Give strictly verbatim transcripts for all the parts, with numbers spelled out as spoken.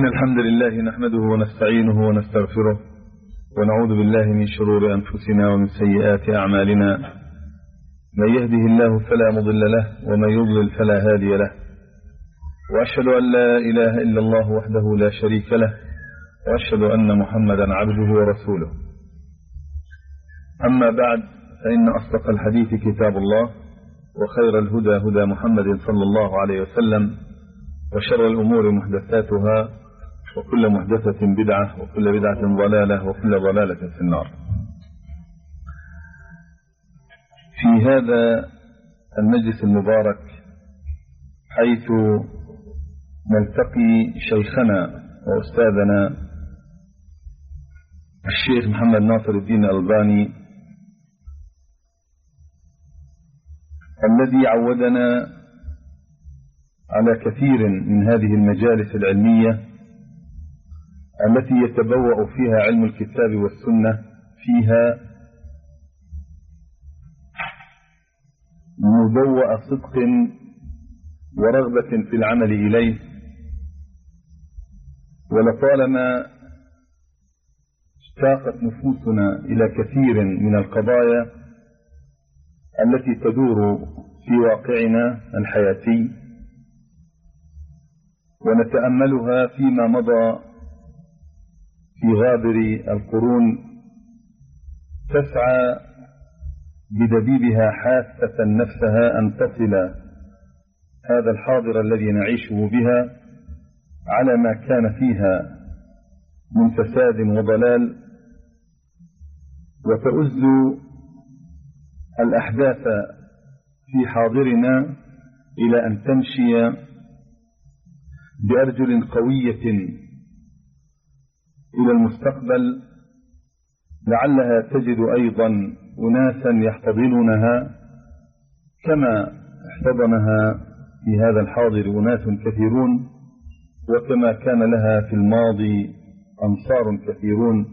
إن الحمد لله نحمده ونستعينه ونستغفره ونعوذ بالله من شرور أنفسنا ومن سيئات أعمالنا. من يهده الله فلا مضل له ومن يضلل فلا هادي له، وأشهد أن لا إله إلا الله وحده لا شريك له، وأشهد أن محمدا عبده ورسوله. أما بعد، فإن أصدق الحديث كتاب الله، وخير الهدى هدى محمد صلى الله عليه وسلم، وشر الأمور محدثاتها، وكل محدثة بدعة، وكل بدعة ضلالة، وكل ضلالة في النار. في هذا المجلس المبارك حيث نلتقي شيخنا وأستاذنا الشيخ محمد ناصر الدين الألباني، الذي عودنا على كثير من هذه المجالس العلمية التي يتبوأ فيها علم الكتاب والسنة فيها مبوأ صدق ورغبة في العمل إليه. ولطالما اشتاقت نفوسنا إلى كثير من القضايا التي تدور في واقعنا الحياتي، ونتأملها فيما مضى في غابر القرون، تسعى بدبيبها حاسة نفسها أن تصل هذا الحاضر الذي نعيشه بها على ما كان فيها من فساد وضلال، وتؤز الأحداث في حاضرنا إلى أن تمشي بأرجل قوية إلى المستقبل، لعلها تجد أيضا أناسا يحتضنونها كما احتضنها في هذا الحاضر أناس كثيرون، وكما كان لها في الماضي أنصار كثيرون.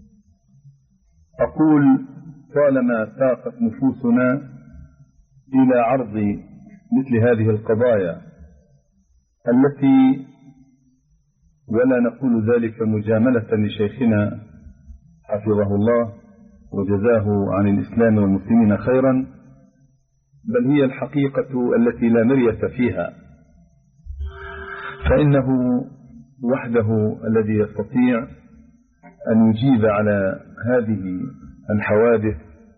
أقول طالما ساقت نفوسنا إلى عرض مثل هذه القضايا التي، ولا نقول ذلك مجاملة لشيخنا حفظه الله وجزاه عن الإسلام والمسلمين خيرا، بل هي الحقيقة التي لا مرية فيها، فإنه وحده الذي يستطيع أن يجيب على هذه الحوادث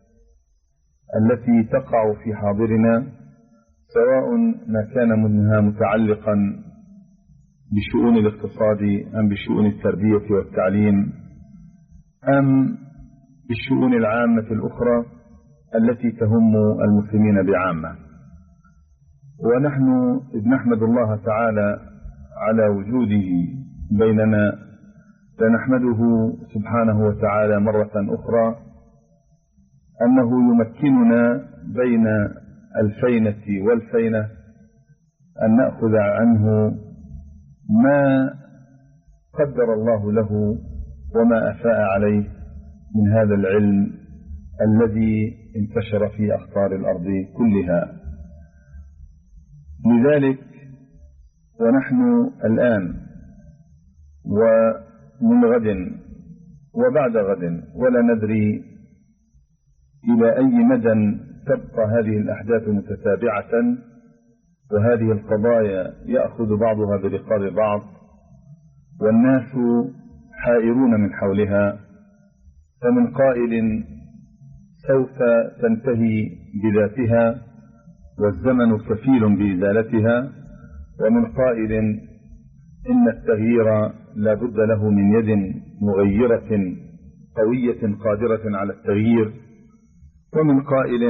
التي تقع في حاضرنا، سواء ما كان منها متعلقا بشؤون الاقتصاد أم بشؤون التربية والتعليم أم بالشؤون العامة الأخرى التي تهم المسلمين بعامة. ونحن إذ نحمد الله تعالى على وجوده بيننا، فنحمده سبحانه وتعالى مرة أخرى أنه يمكننا بين الفينة والفينة أن نأخذ عنه ما قدر الله له وما أفاء عليه من هذا العلم الذي انتشر في أقطار الأرض كلها. لذلك ونحن الآن ومن غد وبعد غد ولا ندري إلى أي مدى تبقى هذه الأحداث متتابعة، وهذه القضايا يأخذ بعضها برقاب بعض، والناس حائرون من حولها، فمن قائل سوف تنتهي بذاتها والزمن كفيل بإزالتها، ومن قائل إن التغيير لا بد له من يد مغيرة قوية قادرة على التغيير، ومن قائل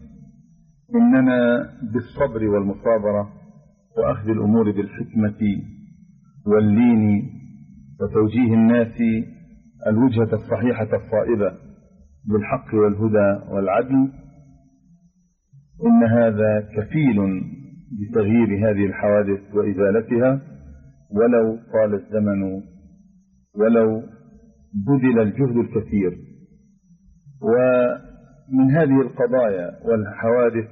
إننا بالصبر والمصابرة وأخذ الأمور بالحكمة واللين وتوجيه الناس الوجهة الصحيحة الصائبة بالحق والهدى والعدل، إن هذا كفيل بتغيير هذه الحوادث وإزالتها، ولو طال الزمن ولو بذل الجهد الكثير. ومن هذه القضايا والحوادث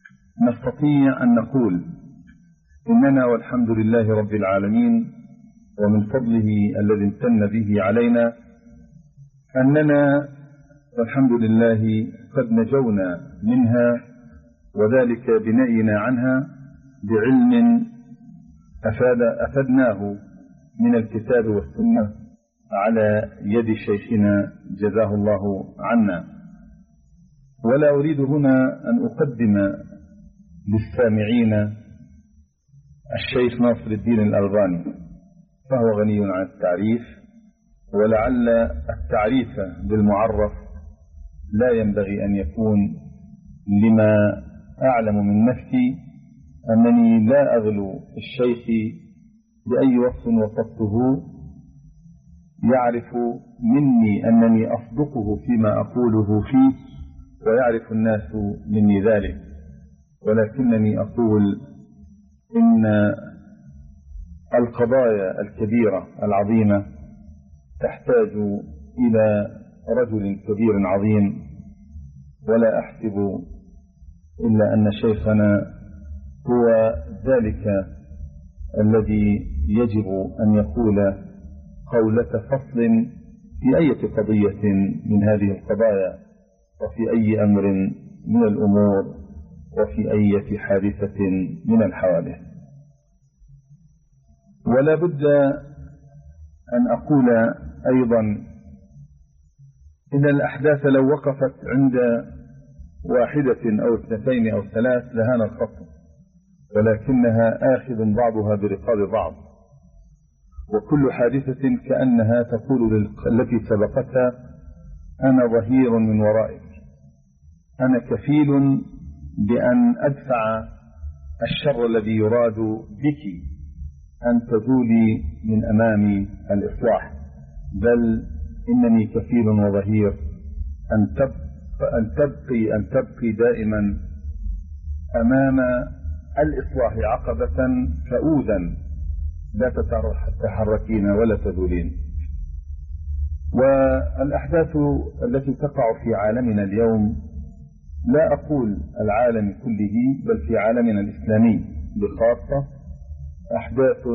نستطيع أن نقول إننا والحمد لله رب العالمين ومن فضله الذي امتن به علينا أننا والحمد لله قد نجونا منها، وذلك بنأينا عنها بعلم أفاد أفدناه من الكتاب والسنة على يد شيخنا جزاه الله عنا. ولا أريد هنا أن أقدم للسامعين الشيخ ناصر الدين الألباني، فهو غني عن التعريف، ولعل التعريف بالمعرف لا ينبغي أن يكون، لما أعلم من نفسي أنني لا أغلو الشيخ بأي وصف وصفته، يعرف مني أنني أصدقه فيما أقوله فيه، ويعرف الناس مني ذلك، ولكنني أقول إن القضايا الكبيرة العظيمة تحتاج إلى رجل كبير عظيم، ولا أحسب إلا أن شيخنا هو ذلك الذي يجب أن يقول قولة فصل في أي قضية من هذه القضايا، وفي أي أمر من الأمور، وفي أي حادثة من الحوادث. ولا بد أن أقول أيضا إن الأحداث لو وقفت عند واحدة أو اثنتين أو ثلاث لهان الخطر، ولكنها آخذ بعضها برقاب بعض، وكل حادثة كأنها تقول التي سبقتها أنا ظهير من ورائك، أنا كفيل بأن أدفع الشر الذي يراد بك أن تزولي من أمام الإصلاح، بل إنني كفيل وظهير أن تبقي, أن تبقي, أن تبقي دائما أمام الإصلاح عقبة فؤودا لا تتحركين ولا تزولين. والأحداث التي تقع في عالمنا اليوم، لا أقول العالم كله بل في عالمنا الإسلامي بخاصة، أحداث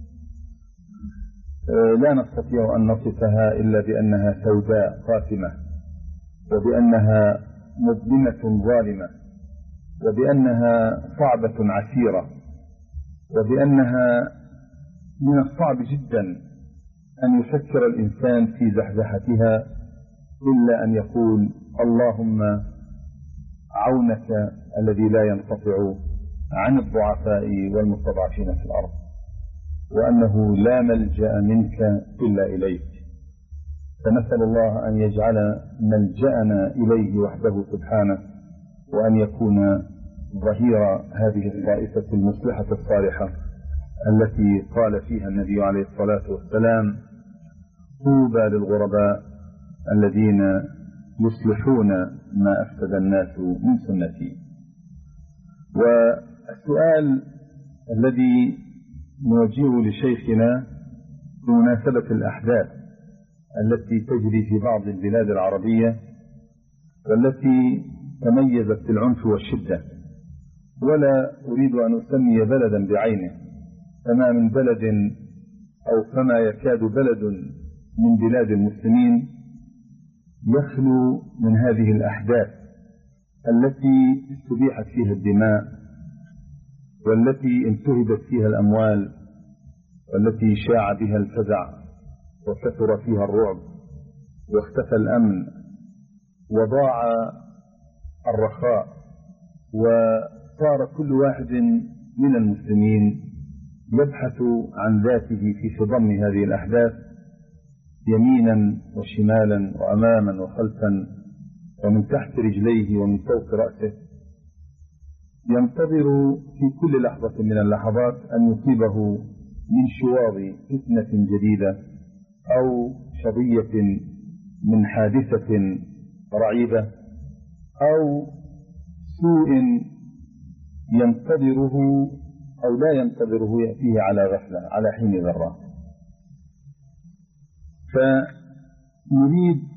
لا نستطيع أن نصفها إلا بأنها سوداء قاتمة، وبأنها مظلمة ظالمة، وبأنها صعبة عسيرة، وبأنها من الصعب جدا أن يفكر الإنسان في زحزحتها إلا أن يقول اللهم عونك الذي لا ينقطع عن الضعفاء والمستضعفين في الأرض، وأنه لا ملجأ منك إلا إليك. فنسأل الله أن يجعل ملجأنا إليه وحده سبحانه، وأن يكون ظهير هذه الطائفة المصلحة الصالحة التي قال فيها النبي عليه الصلاة والسلام طوبى للغرباء الذين يصلحون ما أفسد الناس من سنتي. والسؤال الذي نوجهه لشيخنا بمناسبة الأحداث التي تجري في بعض البلاد العربية والتي تميزت بالعنف والشدة، ولا أريد أن أسمي بلدا بعينه، فما من بلد أو فما يكاد بلد من بلاد المسلمين يخلو من هذه الأحداث التي استبيحت فيها الدماء، والتي انتهبت فيها الأموال، والتي شاع بها الفزع وكثر فيها الرعب واختفى الأمن وضاع الرخاء، وصار كل واحد من المسلمين يبحث عن ذاته في خضم هذه الأحداث يمينا وشمالا وأماما وخلفا ومن تحت رجليه ومن فوق رأسه، ينتظر في كل لحظة من اللحظات أن يصيبه من شواظ فتنة جديدة أو شظية من حادثة رعيبة أو سوء ينتظره أو لا ينتظره يأتيه على غفلة على حين ذرة. فنريد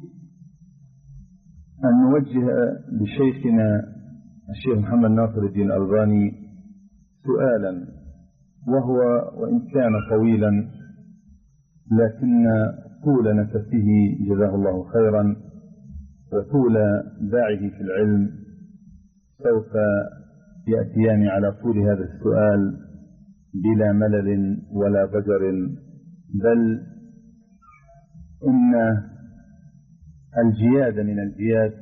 أن نوجه لشيخنا الشيخ محمد ناصر الدين الألباني سؤالا، وهو وإن كان طويلا لكن طول نفسه جزاه الله خيرا وطول باعه في العلم سوف يأتيان على طول هذا السؤال بلا ملل ولا ضجر، بل إن الجياد من الجياد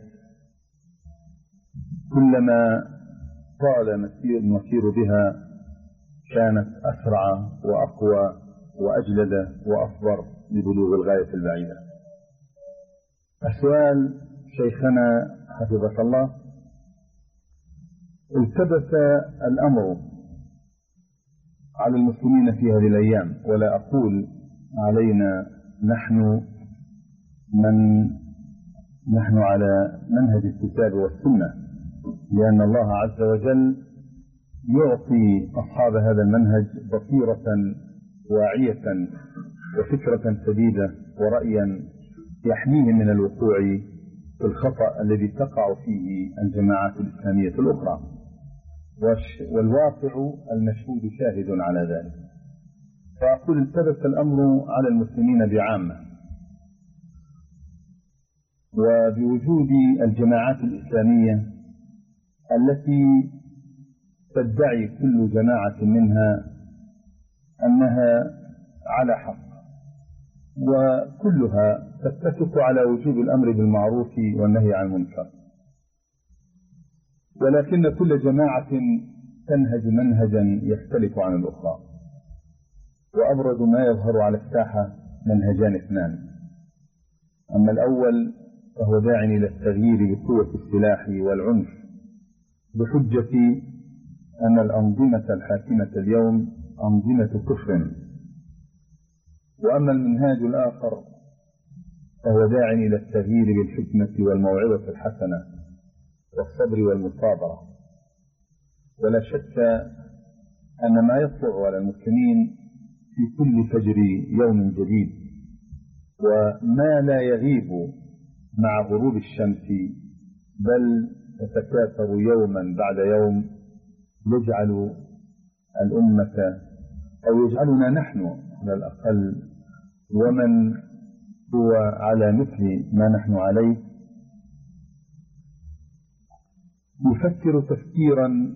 كلما طال المسير بها كانت أسرع وأقوى وأجلد وأصبر لبلوغ الغاية البعيدة. السؤال شيخنا حفظك الله: التبس الأمر على المسلمين في هذه الأيام، ولا أقول علينا نحن من نحن على منهج الكتاب والسنة، لأن الله عز وجل يعطي أصحاب هذا المنهج بصيرة واعية وفكرة سديدة ورأيا يحميهم من الوقوع في الخطأ الذي تقع فيه الجماعات الإسلامية الأخرى، والواقع المشهود شاهد على ذلك. فأقول التبس الأمر على المسلمين بعامة، وبوجود الجماعات الإسلامية التي تدعي كل جماعة منها أنها على حق، وكلها تتفق على وجوب الأمر بالمعروف والنهي عن المنكر، ولكن كل جماعة تنهج منهجا يختلف عن الأخرى. وأبرز ما يظهر على الساحة منهجان اثنان: أما الأول فهو داع إلى التغيير بقوة السلاح والعنف بحجة أن الأنظمة الحاكمة اليوم أنظمة كفر. وأما المنهاج الآخر فهو داع إلى التغيير بالحكمة والموعظة الحسنة والصبر والمصابرة. ولا شك أن ما يطلع على المسلمين في كل فجر يوم جديد، وما لا يغيب مع غروب الشمس بل يتكاثر يوما بعد يوم، يجعل الأمة أو يجعلنا نحن على الأقل ومن هو على مثل ما نحن عليه يفكر تفكيرا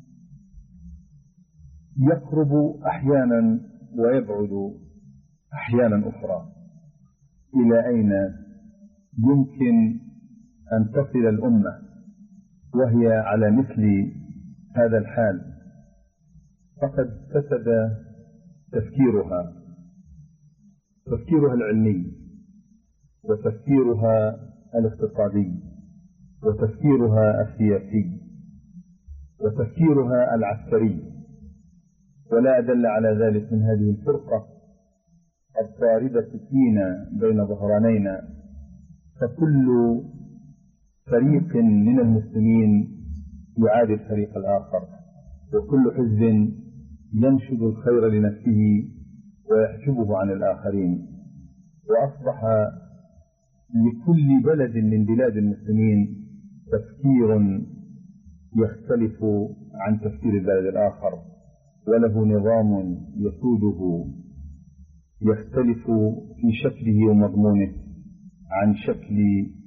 يقرب أحيانا ويبعد أحيانا أخرى. إلى أين يمكن أن تصل الأمة وهي على مثل هذا الحال؟ فقد فسد تفكيرها تفكيرها العلمي، وتفكيرها الاقتصادي، وتفكيرها السياسي، وتفكيرها العسكري. ولا أدل على ذلك من هذه الفرقة الطاردة فينا بين ظهرانينا، فكل فريق من المسلمين يعادي الفريق الآخر، وكل حزب ينشد الخير لنفسه ويحجبه عن الآخرين. وأصبح لكل بلد من بلاد المسلمين تفكير يختلف عن تفكير البلد الآخر، وله نظام يسوده يختلف في شكله ومضمونه عن شكل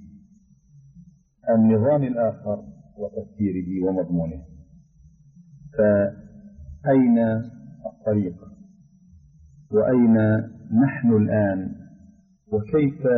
النظام الآخر وتفكيره ومضمونه. فأين الطريق؟ وأين نحن الآن؟ وكيف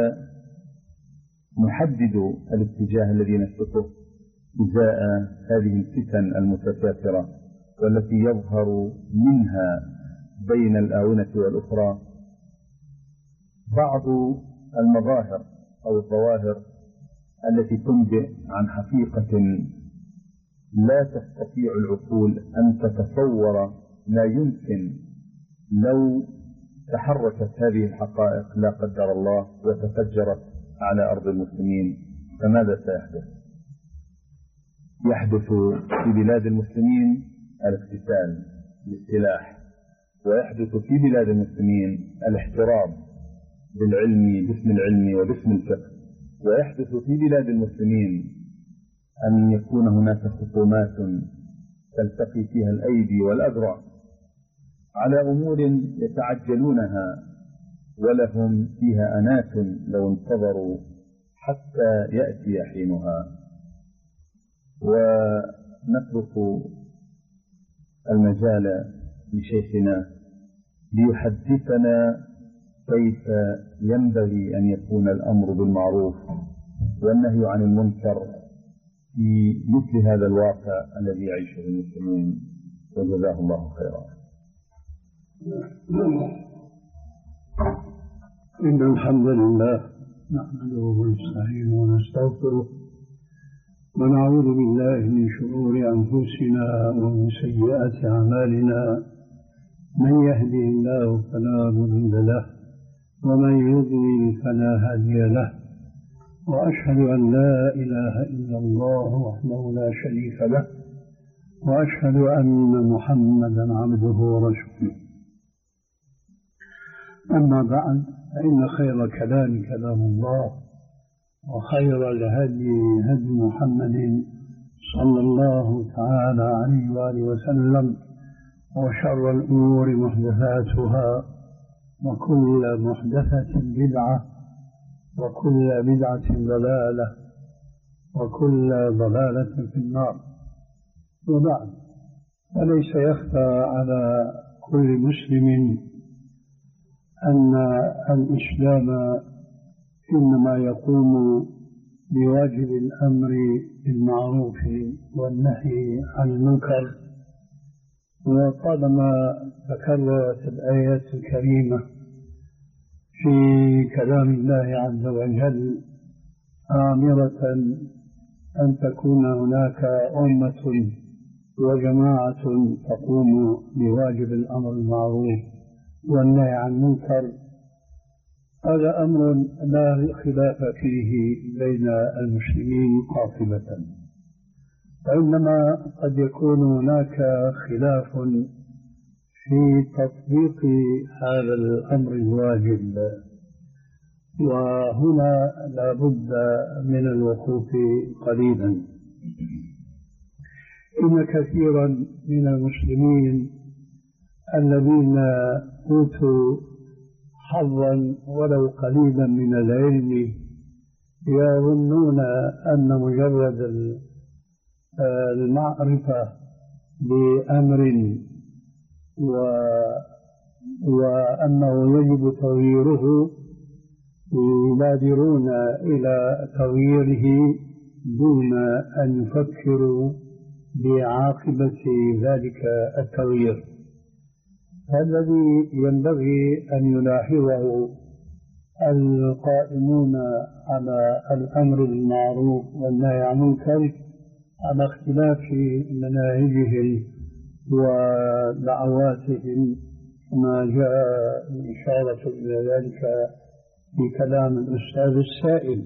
نحدد الاتجاه الذي نسلكه إزاء هذه الفتن المتكاثرة والتي يظهر منها بين الآونة والأخرى بعض المظاهر أو الظواهر التي تنبئ عن حقيقة لا تستطيع العقول أن تتصور. لا يمكن لو تحركت هذه الحقائق لا قدر الله وتفجرت على أرض المسلمين، فماذا سيحدث؟ يحدث في بلاد المسلمين الاقتتال بالسلاح، ويحدث في بلاد المسلمين الاحتراب بالعلم باسم العلم وباسم الفقه، ويحدث في بلاد المسلمين أن يكون هناك خصومات تلتقي فيها الأيدي والأذرع على أمور يتعجلونها ولهم فيها أنات لو انتظروا حتى يأتي حينها. ونترك المجال لشيخنا ليحدثنا كيف ينبغي أن يكون الأمر بالمعروف والنهي عن المنكر في مثل هذا الواقع الذي يعيشه المسلمون، وجزاه الله خيرا. إن الحمد لله نحمده ونستعينه ونستغفره ونعوذ بالله من شرور أنفسنا ومن سيئات أعمالنا، من يهده الله فلا مضل له ومن يضلل فلا هادي له، وأشهد أن لا إله إلا الله وحده لا شريك له، وأشهد أن محمدا عبده ورسوله. أما بعد، فإن خير كلام كلام الله، وخير الهدي هدي محمد صلى الله تعالى عليه وآله وسلم، وشر الأمور محدثاتها، وكل محدثة بدعة، وكل بدعة ضلالة، وكل ضلالة في النار. وبعد، فليس يخفى على كل مسلم أن الإسلام إنما يقوم بواجب الأمر بالمعروف والنهي عن المنكر. وطالما تكررت الآيات الكريمة في كلام الله عز وجل آمرة أن تكون هناك أمة وجماعة تقوم بواجب الأمر بالمعروف والنهي عن المنكر، هذا أمر لا خلاف فيه بين المسلمين قاطبة، وإنما قد يكون هناك خلاف في تطبيق هذا الأمر الواجب، وهنا لا بد من الوقوف قليلا. إن كثيرا من المسلمين الذين أوتوا حظا ولو قليلا من العلم يظنون أن مجرد المعرفة بأمر وأنه يجب تغييره يبادرون إلى تغييره دون أن يفكروا بعاقبة ذلك التغيير. الذي ينبغي أن يلاحظه القائمون على الأمر بالمعروف والنهي عن المنكر على اختلاف مناهجهم ودعواتهم، ما جاء الإشارة إلى ذلك في كلام الأستاذ السائل.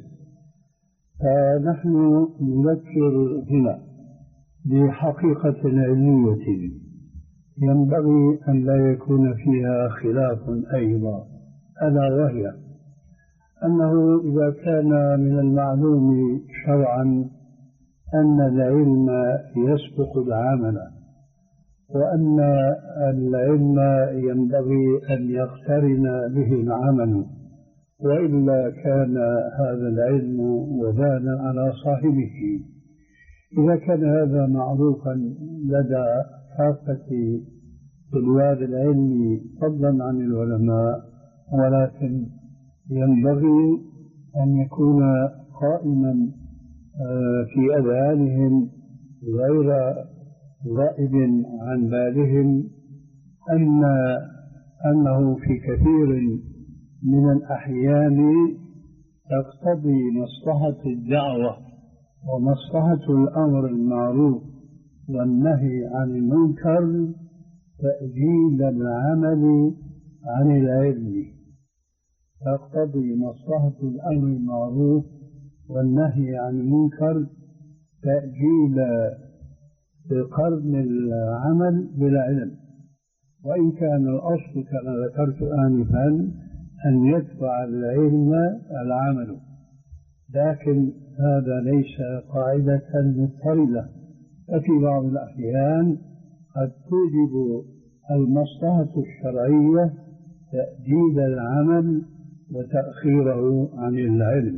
فنحن نذكر هنا بحقيقة علمية ينبغي أن لا يكون فيها خلاف أيضا، ألا وهي أنه إذا كان من المعلوم شرعا أن العلم يسبق العمل، وأن العلم ينبغي أن يقترن به العمل، وإلا كان هذا العلم وبالا على صاحبه. إذا كان هذا معروفا لدى كافة طلاب العلم فضلا عن العلماء، ولكن ينبغي أن يكون قائما في أذهانهم غير غائب عن بالهم أن أنه في كثير من الأحيان تقتضي مصلحة الدعوة ومصلحة الأمر المعروف والنهي عن المنكر تأجيل العمل عن العلم، تقتضي مصلحة الأمر المعروف والنهي عن المنكر تأجيل قرن العمل بالعلم، وإن كان الأصل كما ذكرت آنفا أن يدفع العلم العمل، لكن هذا ليس قاعدة مضطردة، ففي بعض الأحيان قد توجب المصلحة الشرعية تأجيل العمل وتأخيره عن العلم.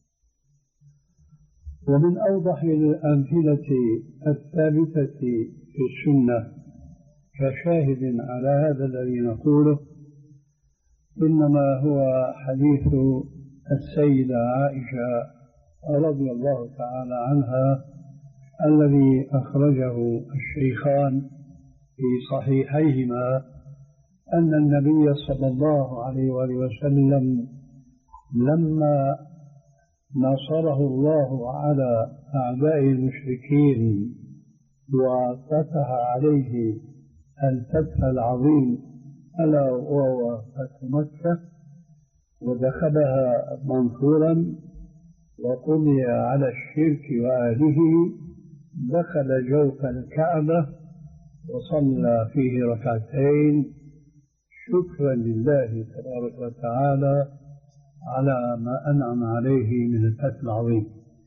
ومن أوضح الأمثلة الثابتة في السنة كشاهد على هذا الذي نقوله إنما هو حديث السيدة عائشة رضي الله تعالى عنها الذي أخرجه الشيخان في صحيحيهما أن النبي صلى الله عليه وآله وسلم لما نصره الله على أعداء المشركين وفتح عليه الفتح العظيم ألا وهو فتح مكة ودخلها منصورا وقضي على الشرك وأهله، دخل جوف الكعبة وصلى فيه ركعتين شكرا لله تبارك وتعالى على ما أنعم عليه من الفتح العظيم.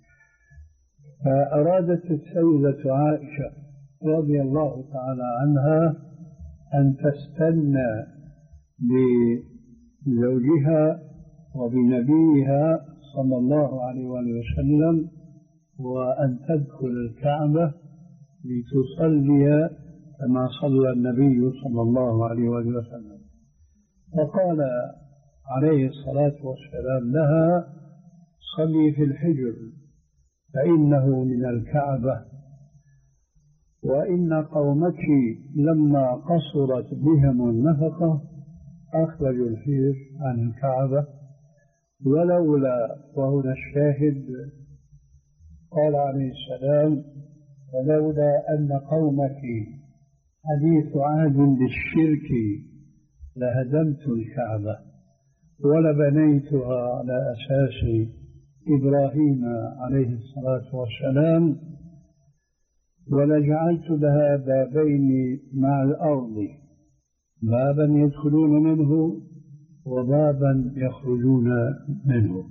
فأرادت السيدة عائشة رضي الله تعالى عنها أن تستنى بزوجها وبنبيها صلى الله عليه وسلم وأن تدخل الكعبة لتصلي كما صلى النبي صلى الله عليه وسلم. فقال عليه الصلاة والسلام لها: صلي في الحجر فإنه من الكعبة، وإن قومك لما قصرت بهم النفقة أخرجوا الحجر عن الكعبة، ولولا، وهنا الشاهد، قال عليه السلام: ولولا أن قومك حديث عهد بالشرك لهدمت الكعبة ولبنيتها على أساس إبراهيم عليه الصلاة والسلام، ولجعلت لها بابين مع الأرض، بابا يدخلون منه وبابا يخرجون منه.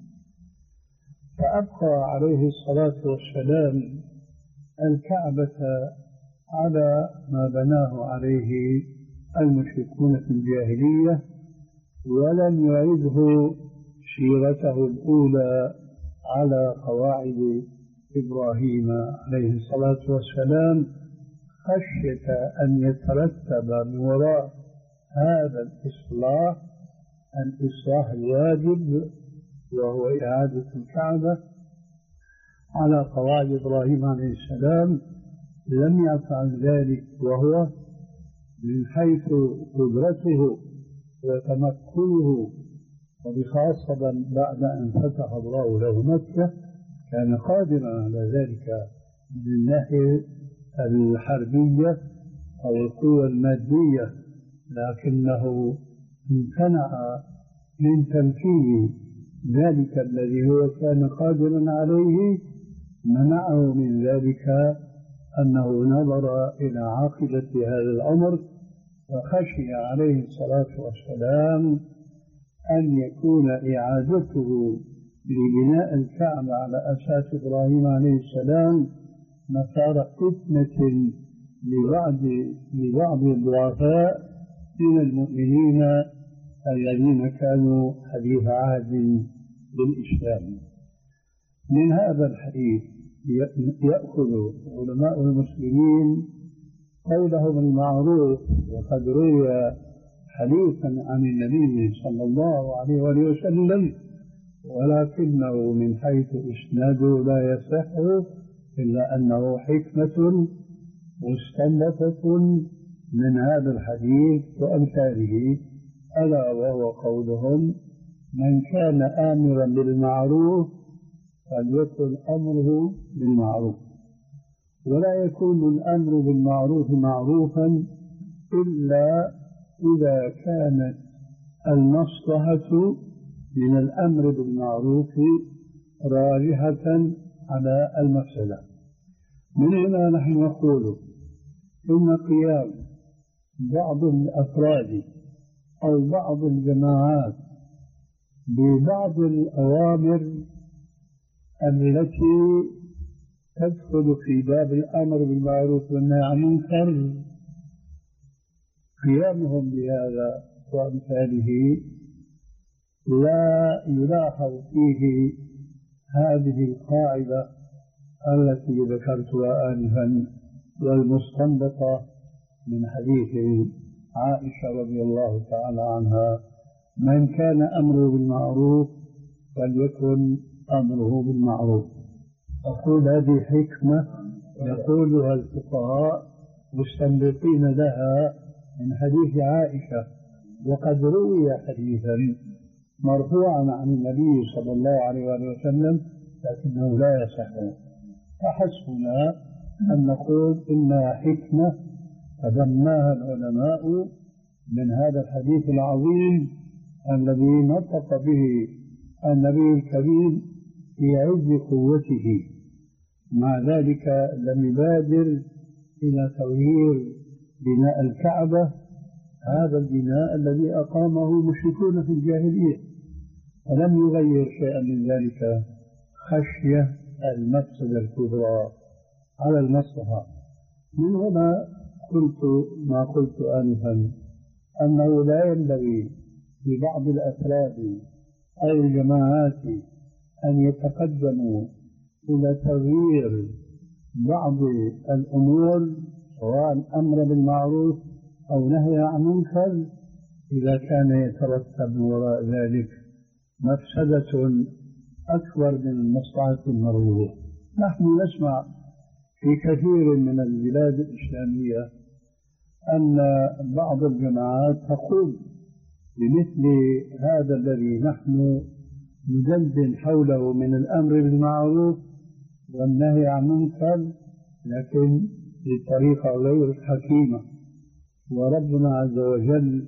فأبقى عليه الصلاة والسلام الكعبة على ما بناه عليه المشركون في الجاهلية، ولم يعده سيرته الأولى على قواعد إبراهيم عليه الصلاة والسلام، خشية أن يترتب من وراء هذا الإصلاح الإصلاح الواجب وهو إعادة الكعبة على قواعد إبراهيم عليه السلام. لم يفعل ذلك وهو من حيث قدرته وتمكنه، وبخاصة بعد أن فتح الله له مكة كان قادرا على ذلك من الناحية الحربية أو القوة المادية، لكنه امتنع من تنفيذ ذلك الذي هو كان قادرا عليه. منعه من ذلك أنه نظر إلى عاقبة هذا الأمر، وخشي عليه الصلاة والسلام أن يكون إعادته لبناء الكعبة على أساس إبراهيم عليه السلام مسار فتنة لبعض لبعض الضعفاء من المؤمنين الذين كانوا حديث عهد بالإسلام. من هذا الحديث يأخذ علماء المسلمين قولهم المعروف، وقد روي حديثا عن النبي صلى الله عليه وسلم ولكنه من حيث إسناده لا يصح، إلا أنه حكمة مستنبطة من هذا الحديث وأمثاله، ألا وهو قولهم: من كان آمرا بالمعروف فليكن أمره بالمعروف، ولا يكون الأمر بالمعروف معروفا إلا إذا كانت المصلحة من الأمر بالمعروف راجحة على المفسدة. من هنا نحن نقول إن قيام بعض الأفراد أو بعض الجماعات ببعض الأوامر التي تدخل في باب الأمر بالمعروف والنهي عن المنكر، قيامهم بهذا وأمثاله لا يلاحظ فيه هذه القاعدة التي ذكرتها آنفا والمستنبطة من حديث عائشة رضي الله تعالى عنها: من كان أمره بالمعروف فليكن أمره بالمعروف. أقول هذه حكمة يقولها الفقهاء مستنبطين لها من حديث عائشة، وقد روي حديثا مرفوعا عن النبي صلى الله عليه وسلم لكنه لا يصح، فحسبنا أن نقول إنها حكمة تبناها العلماء من هذا الحديث العظيم الذي نطق به النبي الكريم في عز قوته. مع ذلك لم يبادر إلى تغيير بناء الكعبة، هذا البناء الذي أقامه المشركون في الجاهلية، ولم يغير شيئا من ذلك خشية المفسدة الكبرى على المصلحة. من هنا قلت ما قلت آنفا، أنه لا ينبغي لبعض الأفراد أو الجماعات أن يتقدموا إلى تغيير بعض الأمور سواء أمر بالمعروف أو نهي عن منكر إذا كان يترتب وراء ذلك مفسدة أكبر من المصلحة المرجوة. نحن نسمع في كثير من البلاد الإسلامية أن بعض الجماعات تقول بمثل هذا الذي نحن ندندن حوله من الأمر بالمعروف والنهي عن منكر، لكن بطريقة غير حكيمة. وربنا عز وجل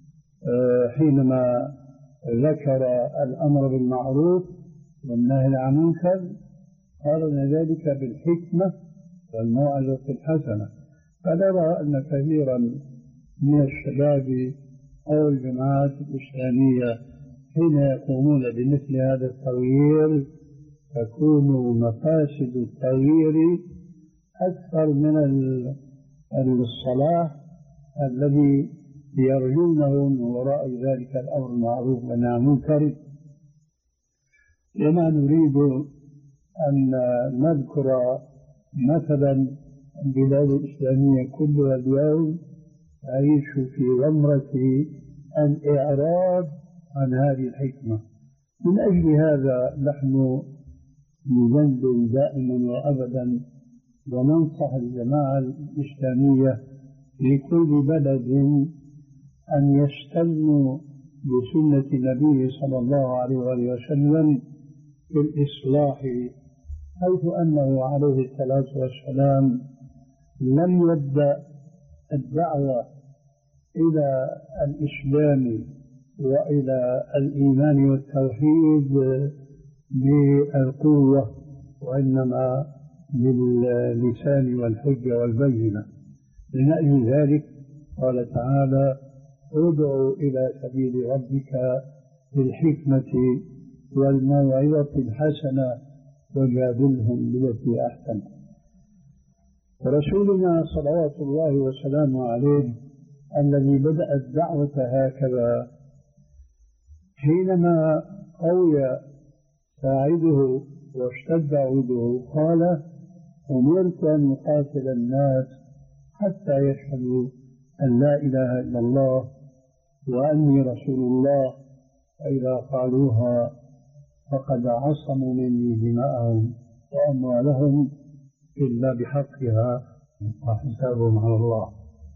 حينما ذكر الأمر بالمعروف والنهي عن منكر قارن ذلك بالحكمة والموعظة الحسنة. فنرى أن كثيرا من الشباب أو الجماعات الإسلامية حين يقومون بمثل هذا التغيير تكون مفاسد التغيير أكثر من الصلاح الذي يرجونه من وراء ذلك الأمر المعروف والنهي عن المنكر. وما نريد أن نذكر مثلا البلاد الإسلامية كلها اليوم تعيش في غمرة الإعراض عن هذه الحكمة. من أجل هذا نحن ندندن دائما وأبدا وننصح الجماعة الإسلامية في كل بلد أن يستنوا بسنة النبي صلى الله عليه وسلم في الإصلاح، حيث أنه عليه الصلاة والسلام لم يبدأ الدعوة إلى الإسلام وإلى الإيمان والتوحيد بالقوة، وإنما باللسان والحجة والبينة. من أجل ذلك قال تعالى: ادعوا إلى سبيل ربك بالحكمة والموعظة الحسنة وجادلهم بالتي أحسن. ورسولنا صلوات الله وسلامه عليه الذي بدأ الدعوة هكذا حينما قوي ساعده واشتد عوده قال: أمرت أن أقاتل الناس حتى يشهدوا أن لا إله إلا الله وأني رسول الله، فإذا قالوها فقد عصموا مني دماءهم وأموالهم إلا بحقها وحسابهم على الله.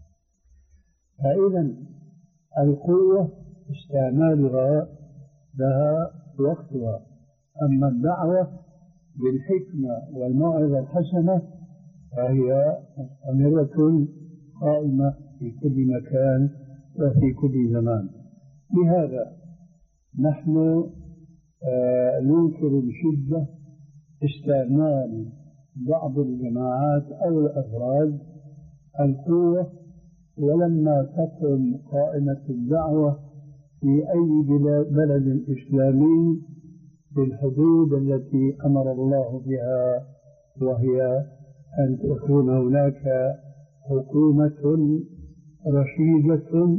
فإذا القوة استعمالها لها وقتها، أما الدعوة بالحكمة والموعظة الحسنة فهي مستمرة قائمة في كل مكان وفي كل زمان. لهذا نحن آه ننكر بشدة استعمال بعض الجماعات أو الأفراد القوة، ولما تقم قائمة الدعوة في أي بلد إسلامي بالحدود التي أمر الله بها، وهي أن تكون هناك حكومة رشيدة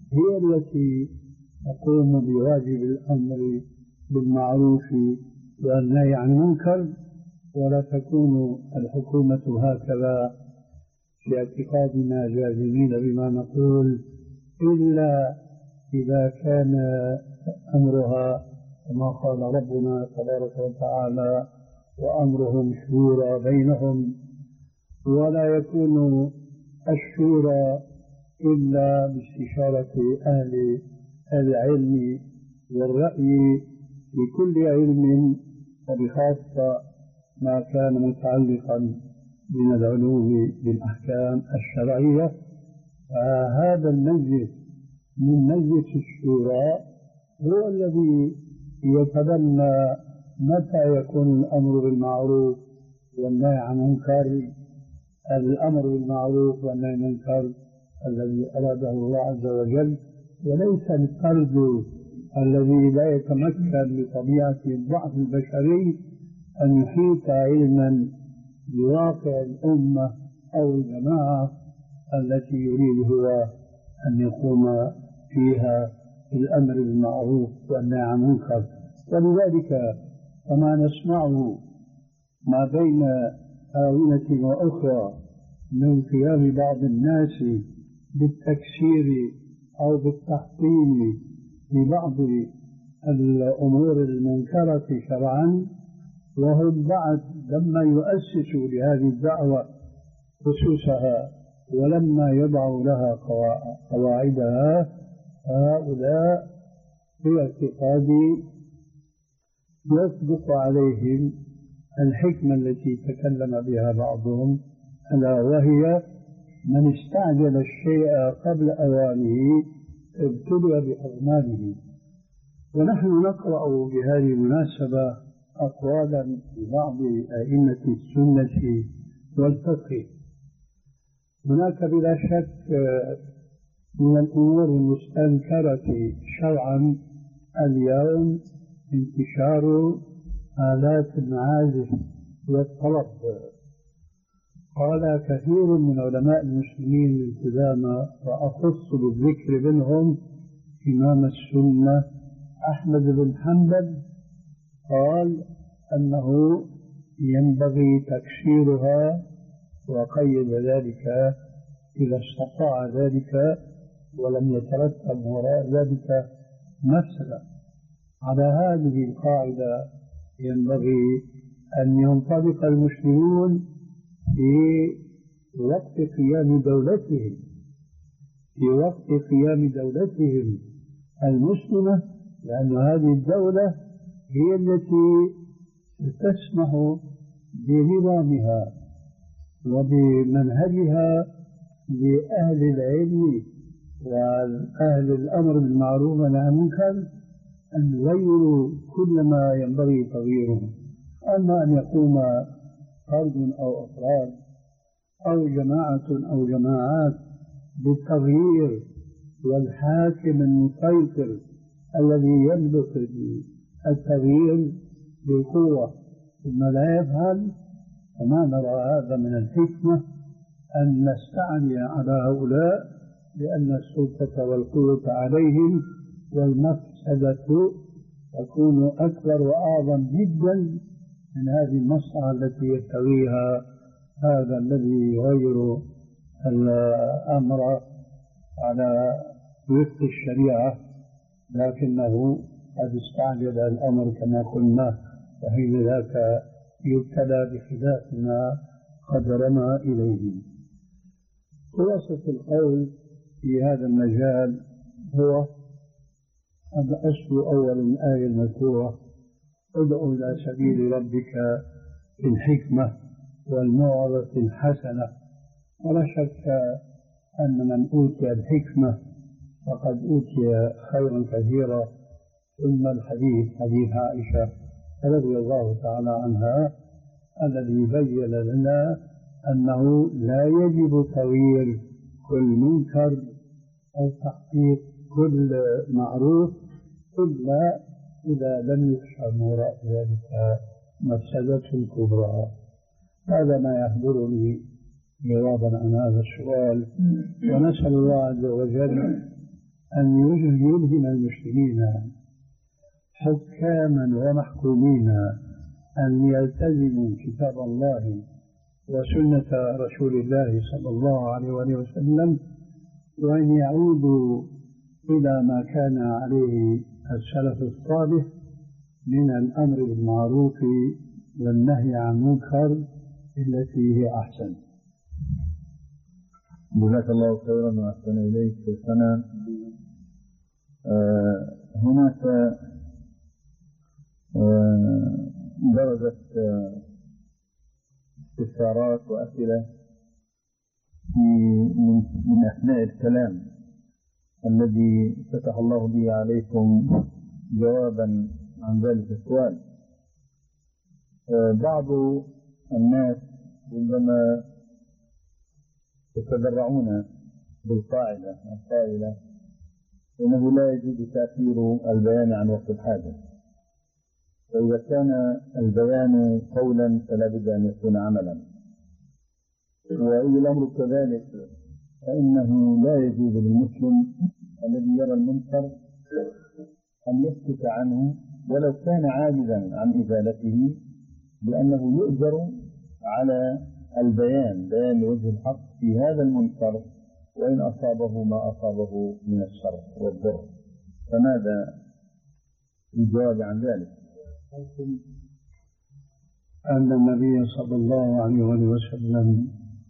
هي التي تقوم بواجب الأمر بالمعروف والنهي عن المنكر، ولا تكون الحكومة هكذا في اعتقادنا جازمين بما نقول إلا إذا كان أمرها كما قال ربنا تبارك وتعالى: وأمرهم شورى بينهم. ولا يكون الشورى إلا باستشارة أهل العلم والرأي بكل علم، وبخاصة ما كان متعلقا من العلوم بالأحكام الشرعية. فهذا المجلس من مجلس الشورى هو الذي يتبنى متى يكون الأمر بالمعروف والنهي عن المنكر، الأمر بالمعروف والنهي عن المنكر الذي أراده الله عز وجل، وليس الفرد الذي لا يتمكن بطبيعة الضعف البشري أن يحيط علما بواقع الأمة أو الجماعة التي يريد هو أن يقوم فيها بالأمر بالمعروف والنهي عن المنكر. ولذلك كما نسمعه ما بين آونة وأخرى من قيام بعض الناس بالتكسير أو بالتحطيم لبعض الأمور المنكرة شرعا، وهم بعد لما يؤسسوا لهذه الدعوة خصوصها ولما يضعوا لها قواعدها، هؤلاء في اعتقادي يصدق عليهم الحكمة التي تكلم بها بعضهم، ألا وهي: من استعجل الشيء قبل أوانه ابتلي بأغماله. ونحن نقرأ بهذه المناسبة أقوالا لبعض أئمة السنة والفقه. هناك بلا شك من الأمور المستنكرة شرعا اليوم انتشار آلات المعازف والطرب. قال كثير من علماء المسلمين الالتزاما، وأخص بالذكر منهم إمام السنة أحمد بن حنبل، قال أنه ينبغي تكسيرها، وقيد ذلك إذا استطاع ذلك ولم يترتب وراء ذلك مفسدة. على هذه القاعدة ينبغي أن ينطلق المسلمون في وقت قيام دولتهم في وقت قيام دولتهم المسلمة، لأن هذه الدولة هي التي تسمح بنظامها وبمنهجها لأهل العلم وأهل الأمر بالمعروف والنهي عن المنكر أن يغيروا كل ما ينبغي تغييره. أما أن يقوم فرد أو أفراد أو جماعة أو جماعات بالتغيير، والحاكم المسيطر الذي يملك التغيير بالقوة ثم لا يفعل، فما نرى هذا من الحكمة أن نستعني على هؤلاء، لأن السلطة والقوة عليهم والمفسدة تكون أكبر وأعظم جدا من هذه المصلحة التي يبتغيها هذا الذي يغير الأمر على وفق الشريعة، لكنه قد استعجل الأمر كما قلنا، وحين ذاك يبتلى بخلاف ما قدرنا إليه. خلاصة القول في هذا المجال هو الأصل أول الآية المذكورة: ادعو إلى سبيل ربك بالحكمة والموعظة الحسنة. ولا شك أن من أوتي الحكمة فقد أوتي خيرا كثيرا. ثم الحديث حديث عائشة رضي الله تعالى عنها الذي بين لنا أنه لا يجب تغيير كل منكر أو تحقيق كل معروف إلا إذا لم يخشى من وراء ذلك مفسدة كبرى. هذا ما يحضرني جوابا عن هذا السؤال، ونسأل الله عز وجل أن يلهم المسلمين حكاما ومحكومين أن يلتزموا كتاب الله وسنة رسول الله صلى الله عليه وسلم، وأن يعودوا إلى ما كان عليه السلف الصالح من الأمر بالمعروف والنهي عن المنكر التي هي أحسن. جزاك الله خيرا وأحسن إليك شيخنا. آه هناك آه درجة آه استفسارات وأسئلة من, من أثناء الكلام الذي فتح الله به عليكم جوابا عن ذلك السؤال. آه بعض الناس ربما يتذرعون بالقاعدة القائلة إنه لا يجوز تأثير البيان عن وقت الحاجة، فإذا كان البيان قولا فلا بد أن يكون عملا، وإذا الأمر كذلك فإنه لا يجوز للمسلم الذي يرى المنكر أن يسكت عنه ولو كان عاجزا عن إزالته، لأنه يؤجر على البيان بيان وجه الحق في هذا المنكر وإن أصابه ما أصابه من الشر والضر. فماذا الجواب عن ذلك؟ أن النبي صلى الله عليه وسلم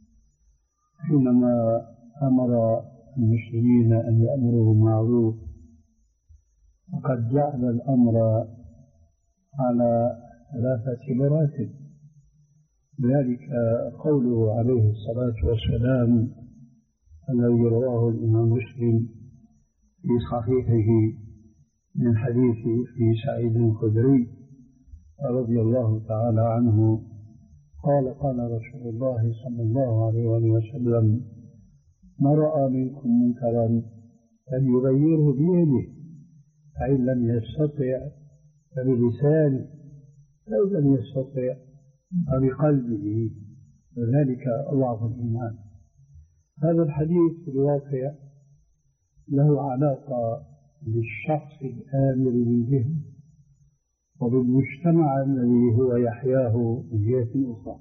حينما أمر المسلمين أن يأمروا بالمعروف فقد جعل الأمر على ثلاثة مراتب، ذلك قوله عليه الصلاة والسلام الذي رواه الإمام مسلم في صحيحه من حديث في سعيد الخدري رضي الله تعالى عنه قال قال رسول الله صلى الله عليه وسلم: ما رأى منكم منكرا فليغيره بيده، فإن لم يستطع فبلسانه، فإن لم يستطع فبقلبه، وذلك أضعف الإيمان. هذا الحديث في الواقع له علاقة بالشخص الآمر بالجهل وبالمجتمع الذي هو يحياه من جهة أخرى.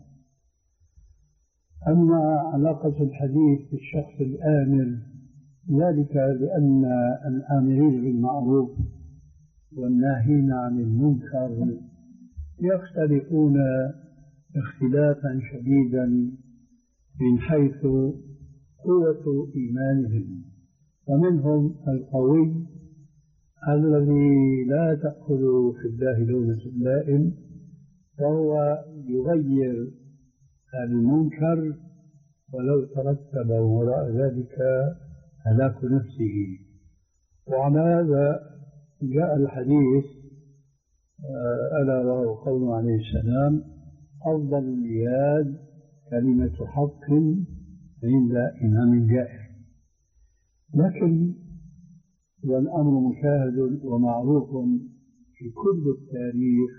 أما علاقة الحديث بالشخص الآمر ذلك لأن الآمرين بالمعروف والناهين عن المنكر يختلفون اختلافا شديدا من حيث قوة إيمانهم، ومنهم القوي الذي لا تأخذ في الله لومة لائم وهو يغير المنكر ولو ترتب وراء ذلك هلاك نفسه. وعلى هذا جاء الحديث ألا وهو قوله عليه السلام: أفضل الجهاد كلمة حق عند إمام جائر. لكن والأمر مشاهد ومعروف في كل التاريخ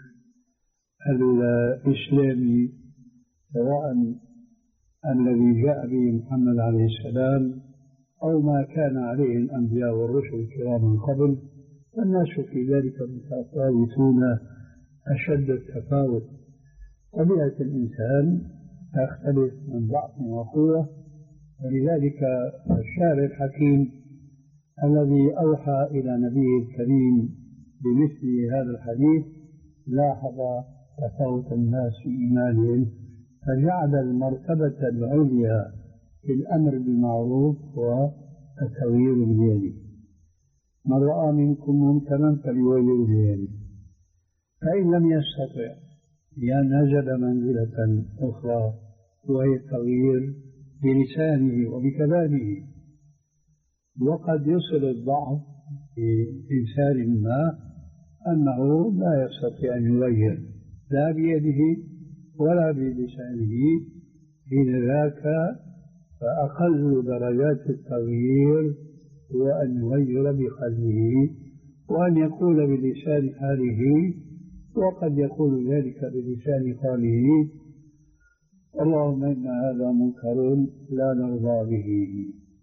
الإسلامي، سواء الذي جاء به محمد عليه السلام أو ما كان عليه الأنبياء والرسل الكرام من قبل، الناس في ذلك متفاوتون أشد التفاوت. طبيعة الإنسان تختلف من ضعف وقوة، ولذلك الشاعر الحكيم الذي أوحى إلى نبيه الكريم بمثل هذا الحديث لاحظ تفاوت الناس في إيمانهم فجعل المرتبة العليا في الأمر بالمعروف والتغيير بيده. من رأى منكم منكرا فليغيره بيده، فإن لم يستطع نزل منزلة أخرى وهي التغيير بلسانه وبكلامه. وقد يصل الضعف بإنسان ما أنه لا يستطيع أن يغير لا بيده ولا بلسانه، حين ذاك فأقل درجات التغيير هو أن يغير بقلبه وأن يقول بلسان حاله، وقد يقول ذلك بلسان قاله: اللهم إن هذا منكر لا نرضى به.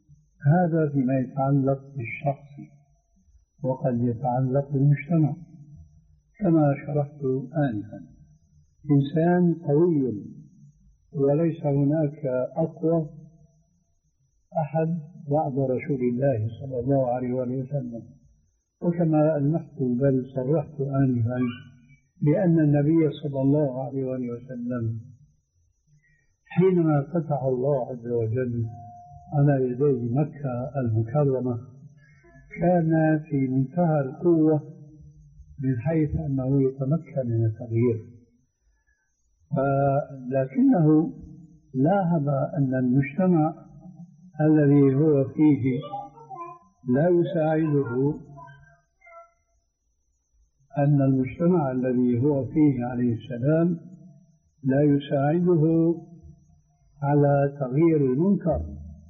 هذا فيما يتعلق بالشخص، وقد يتعلق بالمجتمع كما شرحت آنفا. إنسان قوي وليس هناك أقوى أحد بعد رسول الله صلى الله عليه وسلم، وكما ألمحت بل صرحت آنفا بأن النبي صلى الله عليه وسلم حينما فتح الله عز وجل على يدي مكة المكرمة كان في منتهى القوة من حيث أنه يتمكن من التغيير، لكنه لاحظ أن المجتمع الذي هو فيه لا يساعده أن المجتمع الذي هو فيه عليه السلام لا يساعده على تغيير المنكر.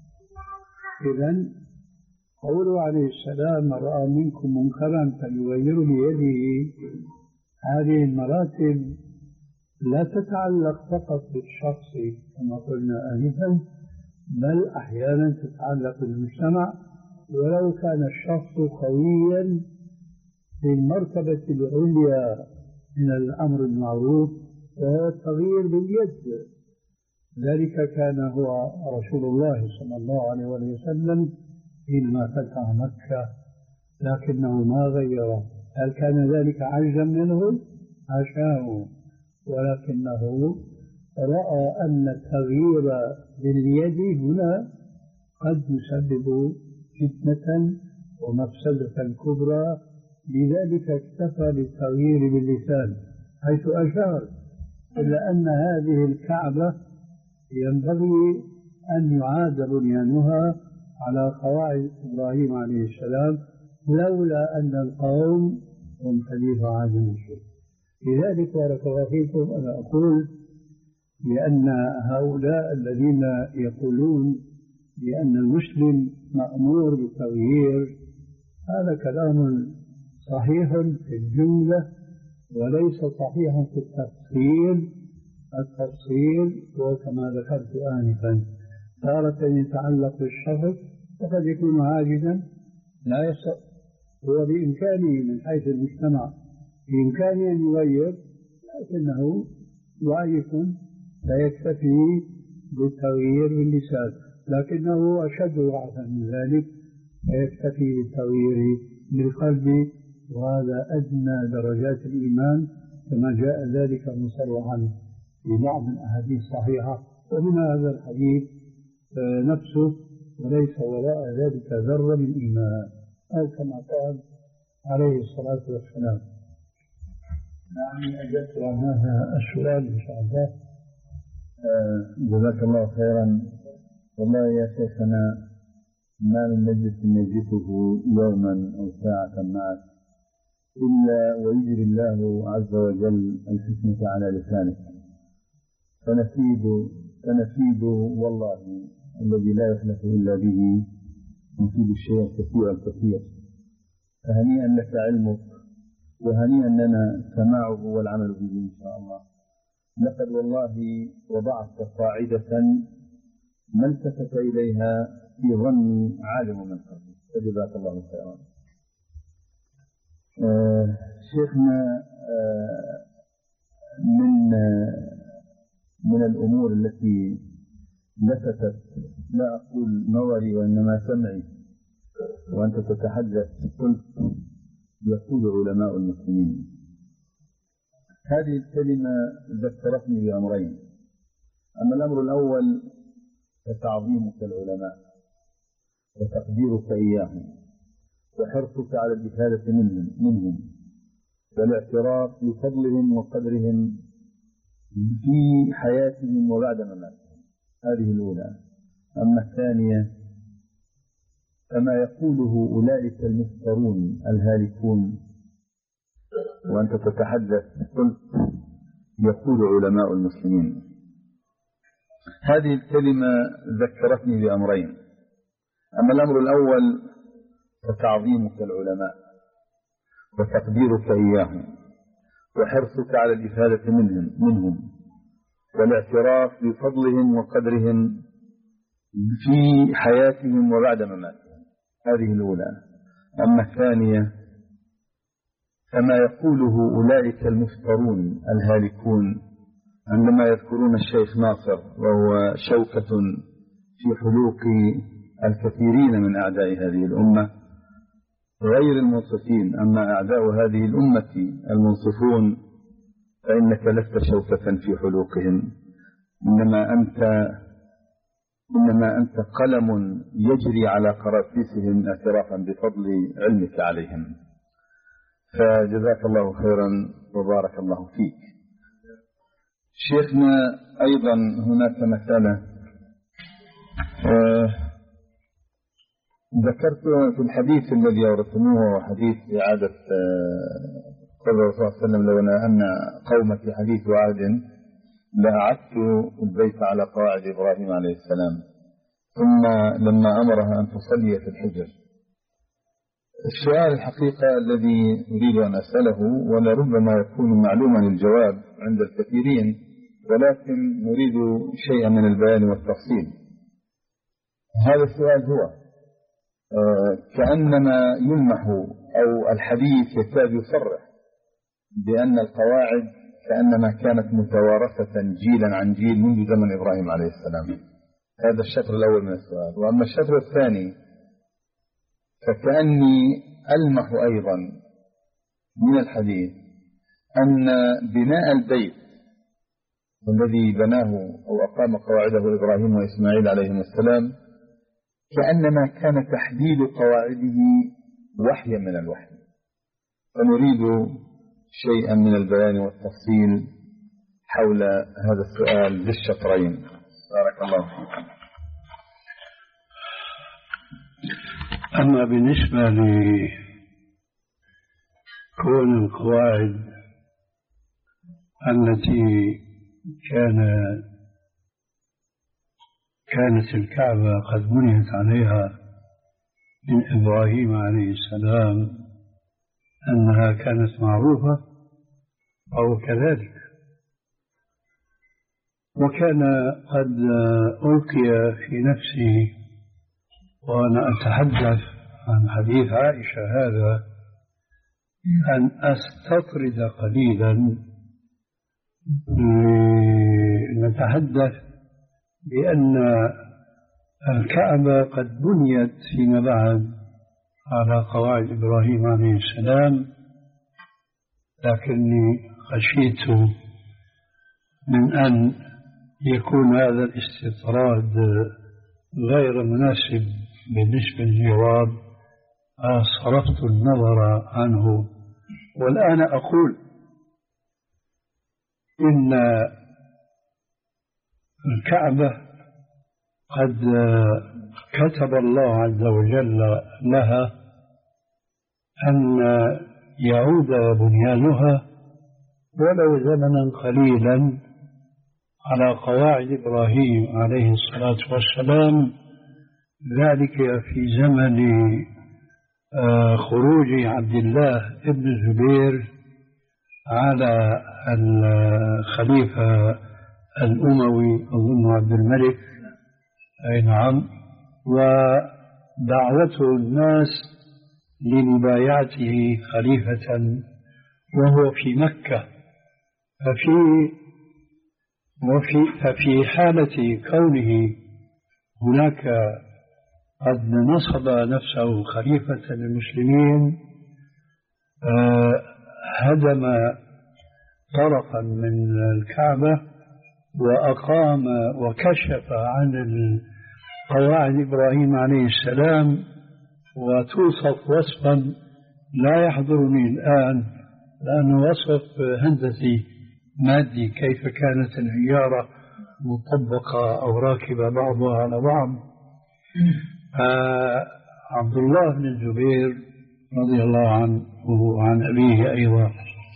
إذن قوله عليه السلام: من رأى منكم منكرا فليغيره بيده، هذه المراتب لا تتعلق فقط بالشخص كما قلنا آنفا، بل أحيانا تتعلق بالمجتمع، ولو كان الشخص قويا في المرتبة العليا من الأمر المعروف وهو التغيير باليد. ذلك كان هو رسول الله صلى الله عليه وسلم حينما فتح مكة، لكنه ما غيره. هل كان ذلك عجزا منه؟ حاشاه، ولكنه رأى أن التغيير باليد هنا قد يسبب فتنة ومفسدة كبرى، لذلك اكتفى بالتغيير باللسان حيث أشار إلا أن هذه الكعبة ينبغي أن يعاد بنيانها على قواعد إبراهيم عليه السلام، لولا أن القوم هم حديث عهد المشرك. لذلك بارك الله فيكم أنا أقول بأن هؤلاء الذين يقولون بأن المسلم مأمور بالتغيير هذا كلام صحيح في الجملة وليس صحيحا في التفصيل. التفصيل هو كما ذكرت آنفا، تارة يتعلق بالشخص وقد يكون عاجزا لا يستطيع، هو بإمكانه من حيث المجتمع بإمكانه أن يغير، لكنه ضعيف لا يكتفي بالتغيير باللسان، لكنه أشد ضعفا من ذلك فيكتفي بالتغيير بالقلب، وهذا أدنى درجات الإيمان كما جاء ذلك مصرحا في بعض الأحاديث الصحيحة، ومن هذا الحديث نفسه: وليس وراء ذلك ذرة من إيمان، أو كما قال عليه الصلاة والسلام. نعم، أجبت عن هذا السؤال إن شاء الله. جزاك الله خيرا. والله يا شيخنا ما من مجلس نجلسه يوما أو ساعة معك إلا ويجري الله عز وجل الحكمة على لسانك، فنفيد فنفيد والله الذي لا يخلف إلا به، نفيد الشيء الكثير الكثير. فهنيئا لك علمك، وهنيئا لنا سماعه والعمل به إن شاء الله. لقد والله وضعت قاعدة ما التفت إليها في ظني عالم من قبل، فجزاك الله خيرا. آه شيخنا، آه من آه من الأمور التي لفتت لا أقول نظري وإنما سمعي وأنت تتحدث، قلت يقول علماء المسلمين. هذه الكلمة ذكرتني بأمرين. أما الأمر الأول فتعظيمك العلماء وتقديرك إياهم وحرصك على الإفادة منهم, منهم والاعتراف بفضلهم وقدرهم في حياتهم وبعد مماتهم. هذه الأولى. أما الثانية كما يقوله أولئك المفترون الهالكون، وأنت تتحدث قلت يقول علماء المسلمين. هذه الكلمة ذكرتني بأمرين. أما الأمر الأول فتعظيمك العلماء وتقديرك إياهم وحرصك على الإفادة منهم, منهم والاعتراف بفضلهم وقدرهم في حياتهم وبعد مماتهم. هذه الأولى. أما الثانية كما يقوله أولئك المفترون الهالكون عندما يذكرون الشيخ ناصر وهو شوكة في حلوق الكثيرين من أعداء هذه الأمة غير المنصفين. أما أعداء هذه الأمة المنصفون فإنك لست شوكة في حلوقهم، إنما أنت إنما أنت قلم يجري على قراطيسهم اعترافا بفضل علمك عليهم. فجزاك الله خيرا وبارك الله فيك. شيخنا أيضا هناك مسألة آه ذكرت في الحديث الذي أوردتموه حديث إعادة قول الرسول صلى الله عليه وسلم لو أن قومتي حديث وعد لأعدت البيت على قواعد إبراهيم عليه السلام، ثم لما أمرها أن تصلي في الحجر. السؤال الحقيقة الذي أريد أن أسأله ولربما يكون معلوما الجواب عند الكثيرين، ولكن نريد شيئا من البيان والتفصيل. هذا السؤال هو آه كأنما يلمح أو الحديث يكاد يصرح بأن القواعد كأنما كانت متوارثة جيلا عن جيل منذ زمن إبراهيم عليه السلام. هذا الشطر الأول من السؤال. وأما الشطر الثاني فكأني ألمح أيضا من الحديث أن بناء البيت الذي بناه أو أقام قواعده إبراهيم وإسماعيل عليهم السلام كأنما كان تحديد قواعده وحيا من الوحي. فنريد شيئا من البيان والتفصيل حول هذا السؤال بالشطرين. بارك الله فيكم. أما بالنسبة لكون القواعد التي كان كانت الكعبة قد بنيت عليها من إبراهيم عليه السلام أنها كانت معروفة أو كذلك، وكان قد ألقي في نفسي وأنا أتحدث عن حديث عائشة هذا أن أستطرد قليلا لنتحدث بأن الكعبة قد بنيت فيما بعد على قواعد إبراهيم عليه السلام، لكني خشيت من أن يكون هذا الاستطراد غير مناسب بالنسبة للجواب، صرفت النظر عنه. والآن أقول إن الكعبة قد كتب الله عز وجل لها أن يعود بنيانها ولو زمنا قليلا على قواعد إبراهيم عليه الصلاة والسلام، ذلك في زمن خروج عبد الله ابن الزبير على الخليفة الأموي أظن عبد الملك، أي نعم، ودعوته الناس لمبايعته خليفة وهو في مكة. ففي وفي ففي حالة كونه هناك قد نصب نفسه خليفة للمسلمين هدم طرفا من الكعبة وأقام وكشف عن قواعد إبراهيم عليه السلام، وتوصف وصفا لا يحضرني الآن لأنه وصف هندسي مادي، كيف كانت الحجارة مطبقة أو راكبة بعضها على بعض. عبد الله بن الزبير رضي الله عنه وعن أبيه أيضا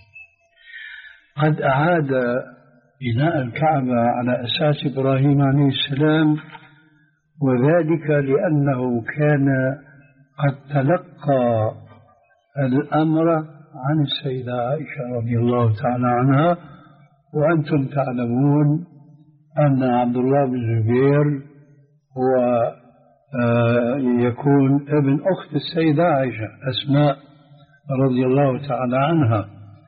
قد أعاد بناء الكعبة على أساس إبراهيم عليه السلام، وذلك لأنه كان قد تلقى الأمر عن السيدة عائشة رضي الله تعالى عنها. وأنتم تعلمون أن عبد الله بن الزبير ويكون ابن أخت السيدة عائشة أسماء رضي الله تعالى عنها.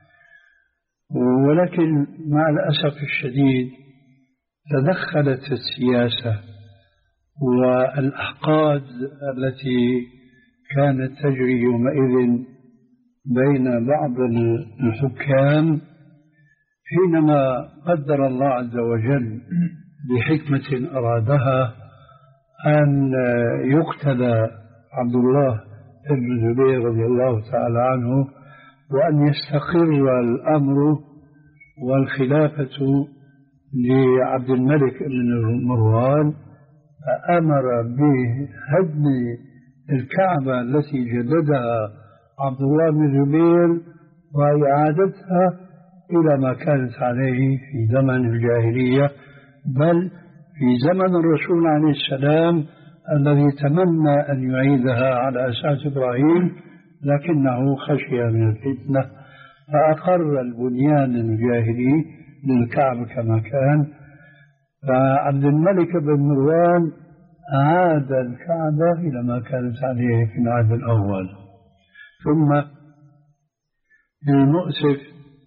ولكن مع الأسف الشديد تدخلت السياسة والأحقاد التي كانت تجري يومئذ بين بعض الحكام، حينما قدر الله عز وجل بحكمة أرادها أن يقتل عبد الله بن الزبير رضي الله تعالى عنه وأن يستقر الأمر والخلافة لعبد الملك بن مروان، فأمر بهدم الكعبة التي جددها عبد الله بن الزبير وإعادتها إلى ما كانت عليه في زمن الجاهلية، بل في زمن الرسول عليه السلام الذي تمنى أن يعيدها على أساس إبراهيم، لكنه خشي من الفتنة فأقر البنيان الجاهلي للكعبة كما كان. فعبد الملك بن مروان أعاد الكعبة إلى ما كانت عليه في العهد الأول. ثم المؤسف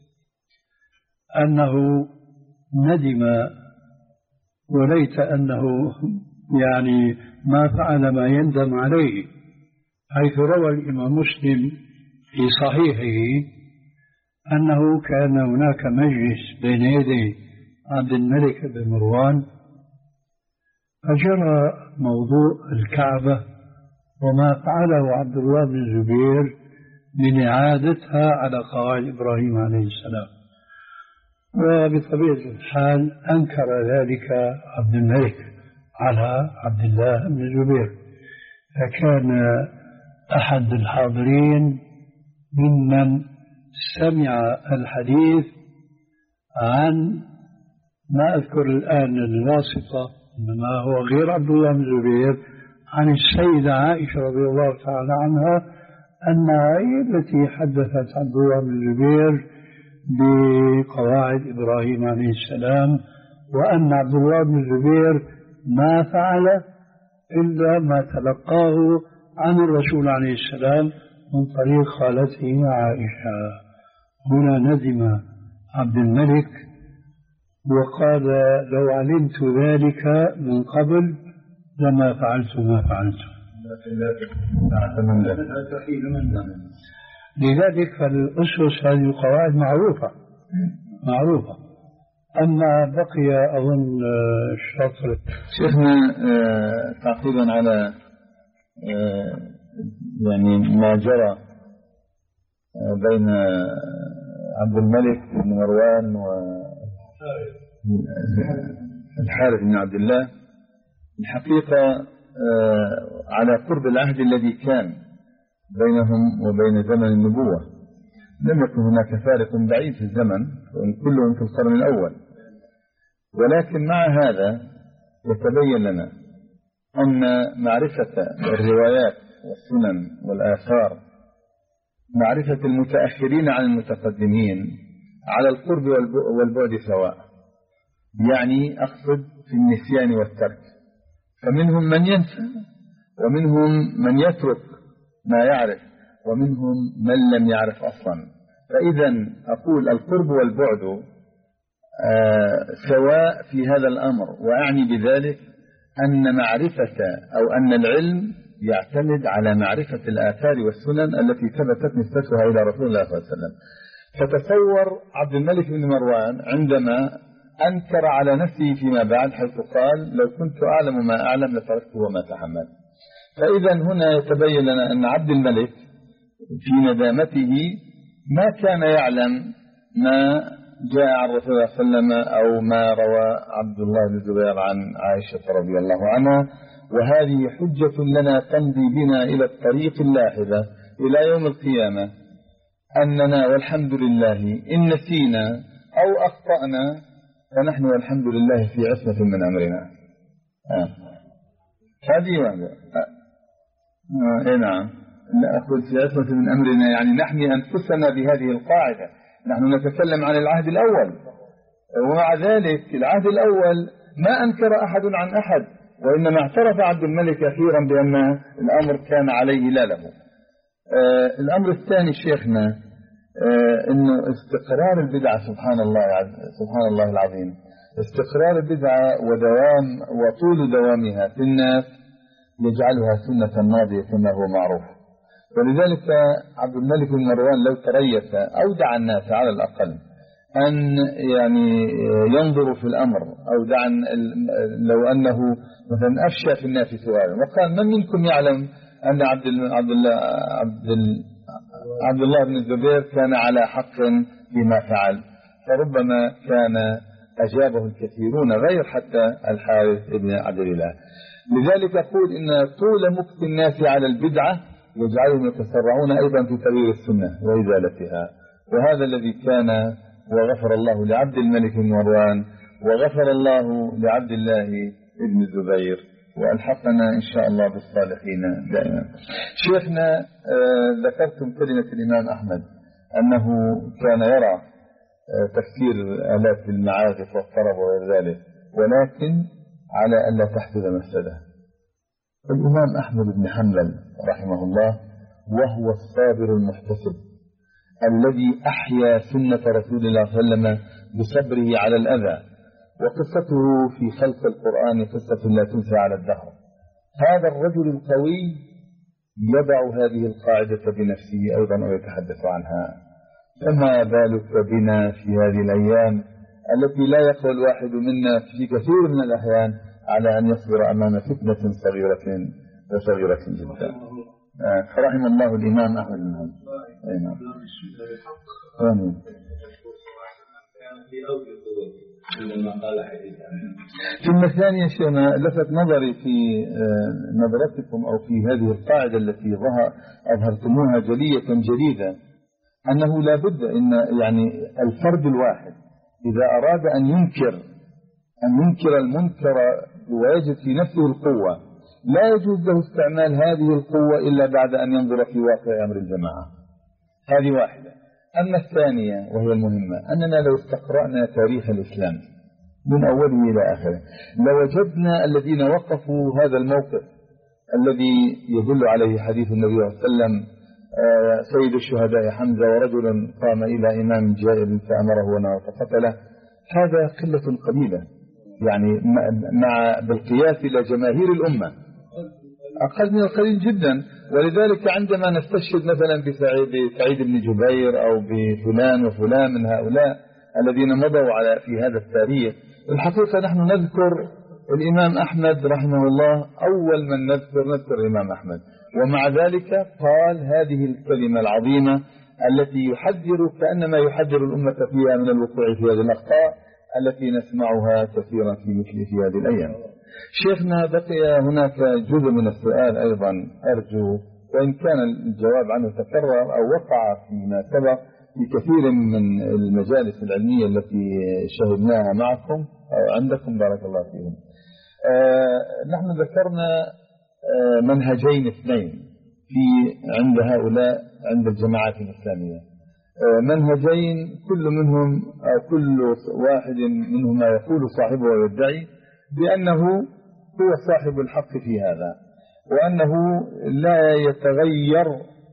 أنه ندم، وليت أنه يعني ما فعل ما يندم عليه، حيث روى الإمام مسلم في صحيحه أنه كان هناك مجلس بين يدي عبد الملك بن مروان، فجرى موضوع الكعبة وما فعله عبد الله بن الزبير من إعادتها على قواعد إبراهيم عليه السلام. وبطبيعة الحال أنكر ذلك عبد الملك على عبد الله بن الزبير، فكان أحد الحاضرين ممن سمع الحديث عن ما أذكر الآن الواسطة، إنما هو غير عبد الله بن الزبير، عن السيدة عائشة رضي الله تعالى عنها أنها هي التي حدثت عبد الله بن الزبير بقواعد إبراهيم عليه السلام، وأن عبد الله بن الزبير ما فعل إلا ما تلقاه عن الرسول عليه السلام من طريق خالته عائشة. هنا ندم عبد الملك وقال لو علمت ذلك من قبل لما فعلت ما فعلت. لذلك فالأسس هذه القواعد معروفة معروفة. أما بقي أظن الشطر. شيخنا تعقيبا على يعني ما جرى بين عبد الملك بن مروان والحارث بن عبد الله، الحقيقة على قرب العهد الذي كان بينهم وبين زمن النبوة لم يكن هناك فارق بعيد في الزمن، وإن كلهم في القرن الأول. ولكن مع هذا يتبين لنا أن معرفة الروايات والسنن والآثار معرفة المتأخرين عن المتقدمين على القرب والبعد سواء، يعني أقصد في النسيان والترك، فمنهم من ينسى ومنهم من يترك ما يعرف ومنهم من لم يعرف أصلا. فإذا أقول القرب والبعد آه سواء في هذا الأمر، وأعني بذلك أن معرفة أو أن العلم يعتمد على معرفة الآثار والسنن التي ثبتت نسبتها إلى رسول الله صلى الله عليه وسلم. فتصور عبد الملك بن مروان عندما أنكر على نفسه فيما بعد، حيث قال لو كنت أعلم ما أعلم لتركته وما تحمل. فإذا هنا يتبين لنا أن عبد الملك في ندامته ما كان يعلم ما جاء عن رسول الله صلى الله عليه وسلم أو ما روى عبد الله بن الزبير عن عائشة رضي الله عنها. وهذه حجة لنا تمضي بنا إلى الطريق اللاحظة إلى يوم القيامة، أننا والحمد لله إن نسينا أو أخطأنا فنحن والحمد لله في عصمة من أمرنا. آه. هذه واحدة. آه. إيه نعم، لا أقول في عصمة من أمرنا يعني نحمي أنفسنا بهذه القاعدة. نحن نتكلم عن العهد الأول، ومع ذلك العهد الأول ما أنكر أحد عن أحد، وإنما اعترف عبد الملك أخيرا بأن الأمر كان عليه لا له. آه الأمر الثاني شيخنا آه أنه استقرار البدعة سبحان الله سبحان الله العظيم، استقرار البدعة ودوام وطول دوامها في الناس يجعلها سنة ماضية كما هو معروف. ولذلك عبد الملك بن مروان لو تريث أودع الناس على الأقل أن يعني ينظروا في الأمر، أودع لو أنه مثلا أفشى في الناس سؤالا وقال من منكم يعلم أن عبد عبد الله عبد عبد الله بن الزبير كان على حق فيما فعل، فربما كان أجابه الكثيرون غير حتى الحارث بن عبد الله. لذلك أقول إن طول مكث الناس على البدعة يجعلهم يتسرعون أيضا في تغيير السنة وإزالتها، وهذا الذي كان. وغفر الله لعبد الملك بن مروان وغفر الله لعبد الله بن الزبير، وألحقنا إن شاء الله بالصالحين دائما. شيخنا آه ذكرتم كلمة الإمام أحمد أنه كان يرى آه تفسير آلات المعازف والطرب وغير ذلك، ولكن على ألا تحدث مفسدة. الإمام أحمد بن حنبل رحمه الله وهو الصابر المحتسب الذي أحيا سنة رسول الله صلى الله عليه وسلم بصبره على الأذى، وقصته في خلق القرآن قصة لا تنسى على الدهر. هذا الرجل القوي يضع هذه القاعدة بنفسه أيضا ويتحدث عنها، فما بالك بنا في هذه الأيام التي لا يقوى الواحد منا في كثير من الأحيان على أن يصبر أمام فتنة صغيرة وصغيرة جدا. فرحم الله الإمام أحمد بن حنبل. آمين. ثم الثانية شيخنا لفت نظري في نظرتكم أو في هذه القاعدة التي ظهر أظهرتموها جلية جديدة، أنه لا بد إن يعني الفرد الواحد إذا أراد أن ينكر أن ينكر المنكر ويجد في نفسه القوة لا يجوز له استعمال هذه القوة إلا بعد أن ينظر في واقع أمر الجماعة. هذه واحدة. أما الثانية وهي المهمة أننا لو استقرأنا تاريخ الإسلام من أوله إلى آخره لوجدنا الذين وقفوا هذا الموقف الذي يدل عليه حديث النبي صلى الله عليه وسلم سيد الشهداء حمزة ورجل قام إلى إمام جائر فأمره ونهى فقتله، هذا قلة قليلة يعني مع بالقياس إلى جماهير الأمة أقل من القليل جدا. ولذلك عندما نستشهد مثلا بسعيد بن جبير أو بفلان وفلان من هؤلاء الذين مضوا على في هذا التاريخ، الحقيقة نحن نذكر الإمام أحمد رحمه الله أول من نذكر نذكر الإمام أحمد، ومع ذلك قال هذه الكلمة العظيمة التي يحذر كأنما يحذر الأمة فيها من الوقوع في هذه الأخطاء التي نسمعها كثيرا في مثل في هذه الأيام. شيخنا بقي هناك جزء من السؤال أيضا أرجو، وإن كان الجواب عنه تكرر أو وقع فيما سبق في كثير من المجالس العلمية التي شهدناها معكم أو عندكم بارك الله فيهم. آه نحن ذكرنا آه منهجين اثنين في عند هؤلاء عند الجماعات الإسلامية، آه منهجين كل منهم أو كل واحد منهما يقول صاحبه ويدعي بأنه هو صاحب الحق في هذا، وأنه لا يتغير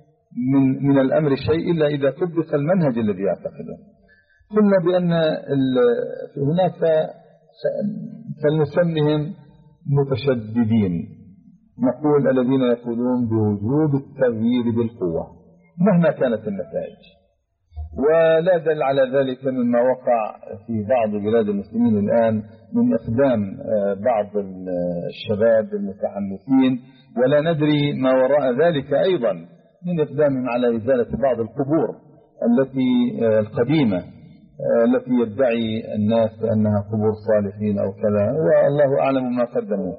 من من الأمر شيء إلا إذا طبق المنهج الذي يعتقده. قلنا بأن هناك فلنسميهم متشددين، نقول الذين يقولون بوجوب التغيير بالقوة مهما كانت النتائج، ولا دل على ذلك مما وقع في بعض بلاد المسلمين الآن من إقدام بعض الشباب المتحمسين، ولا ندري ما وراء ذلك أيضا من إقدامهم على إزالة بعض القبور التي القديمة التي يدعي الناس أنها قبور صالحين أو كذا، والله أعلم ما قدموا.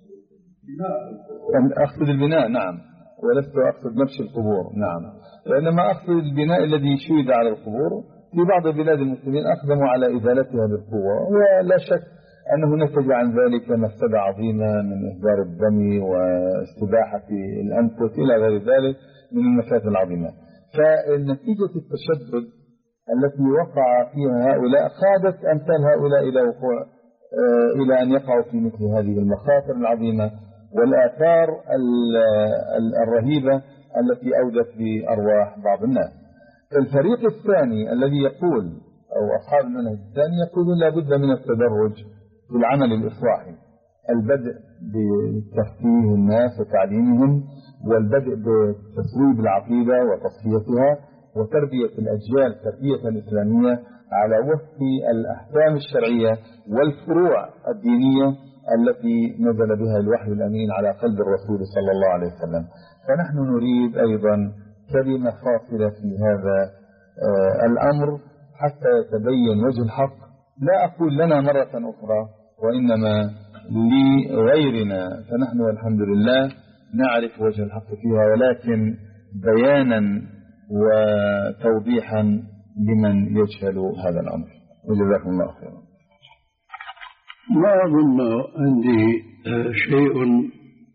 أقصد البناء نعم، ولست أقصد نفس القبور نعم، وإنما أقصد البناء الذي شيد على القبور. في بعض بلاد المسلمين أقدموا على إزالتها بالقوة، ولا شك أنه نتج عن ذلك مفسدة عظيمة من إهدار الدم واستباحة الأنفس إلى غير ذلك من المفاسد العظيمة. فنتيجة التشدد التي وقع فيها هؤلاء قادت أمثال هؤلاء إلى وقوع إلى أن يقعوا في مثل هذه المخاطر العظيمة والآثار الرهيبة التي أودت بأرواح بعض الناس. الفريق الثاني الذي يقول أو أصحاب المنهج الثاني يقولون لا بد من التدرج في العمل الإصلاحي، البدء بتفقيه الناس وتعليمهم، والبدء بتصويب العقيدة وتصفيتها وتربية الأجيال تربية إسلامية على وفق الأحكام الشرعية والفروع الدينية التي نزل بها الوحي الأمين على قلب الرسول صلى الله عليه وسلم. فنحن نريد أيضا كلمة فاصلة في هذا آه الأمر حتى يتبين وجه الحق، لا أقول لنا مرة أخرى وإنما لغيرنا، فنحن والحمد لله نعرف وجه الحق فيها، ولكن بيانا وتوضيحا لمن يجهل هذا الأمر. وجزاكم الله خيرا. ما أظن عندي شيء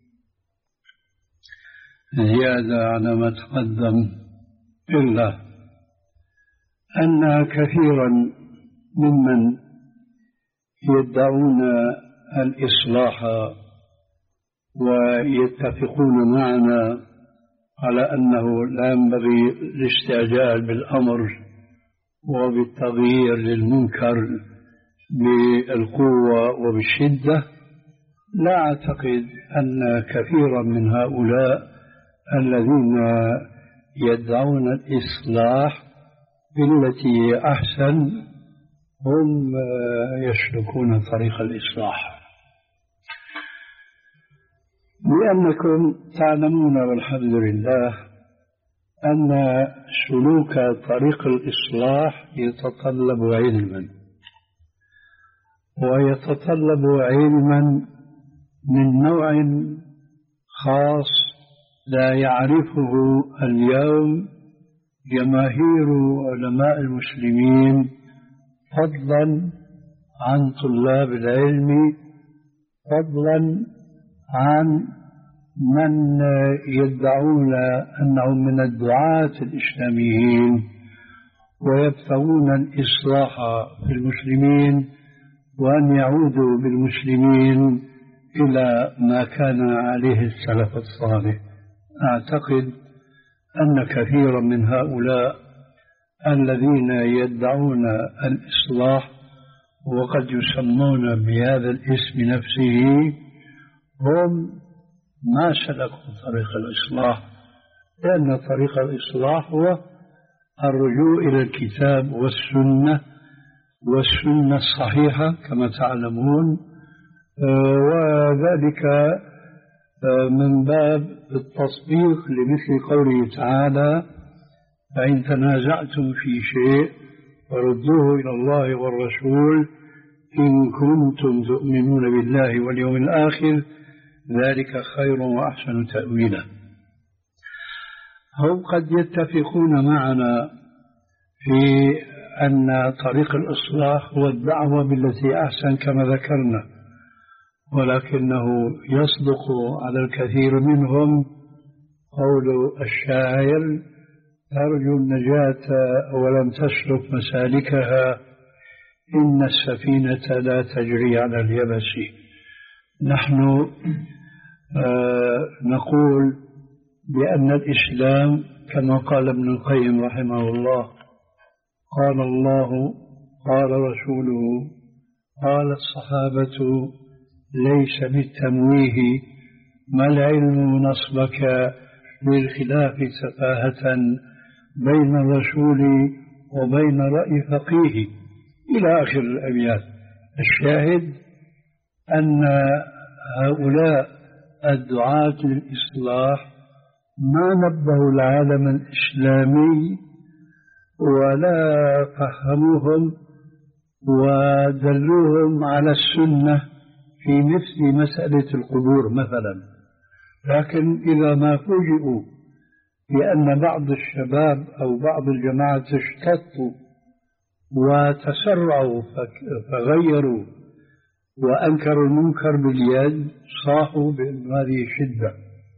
زيادة على ما تقدم، إلا أن كثيرا ممن يدعون الإصلاح ويتفقون معنا على أنه لا ينبغي الاستعجال بالأمر وبالتغيير للمنكر بالقوة وبالشدة، لا أعتقد أن كثيرا من هؤلاء الذين يدعون الإصلاح بالتي أحسن هم يسلكون طريق الإصلاح، لأنكم تعلمون والحمد لله أن سلوك طريق الإصلاح يتطلب علما، ويتطلب علما من نوع خاص لا يعرفه اليوم جماهير علماء المسلمين، فضلا عن طلاب العلم، فضلا عن من يدعون أنهم من الدعاة الإسلاميين ويبتغون الإصلاح في المسلمين وأن يعودوا بالمسلمين إلى ما كان عليه السلف الصالح. أعتقد أن كثيرا من هؤلاء الذين يدعون الإصلاح وقد يسمون بهذا الاسم نفسه هم ما سلكوا طريق الإصلاح، لأن طريق الإصلاح هو الرجوع إلى الكتاب والسنة والسنة الصحيحة كما تعلمون، وذلك من باب التصديق لمثل قوله تعالى: فإن تنازعتم في شيء فردوه إلى الله والرسول إن كنتم تؤمنون بالله واليوم الآخر ذلك خير وأحسن تأويلا. هم قد يتفقون معنا في أن طريق الإصلاح هو الدعوة بالتي أحسن كما ذكرنا، ولكنه يصدق على الكثير منهم قول الشاعر: ترجو النجاة ولم تسلك مسالكها إن السفينة لا تجري على اليبس. نحن آه نقول بأن الإسلام كما قال ابن القيم رحمه الله: قال الله قال رسوله قال الصحابة ليس بالتمويه ما العلم نصبك للخلاف سفاهة بين الرسول وبين رأي فقيه، إلى آخر الأبيات. الشاهد أن هؤلاء الدعاة للإصلاح ما نبهوا العالم الإسلامي ولا فهموهم ودلوهم على السنة في مثل مسألة القبور مثلا، لكن إذا ما فوجئوا بأن بعض الشباب أو بعض الجماعة اشتطوا وتسرعوا فغيروا وأنكروا المنكر باليد صاحوا بأن هذه شدة.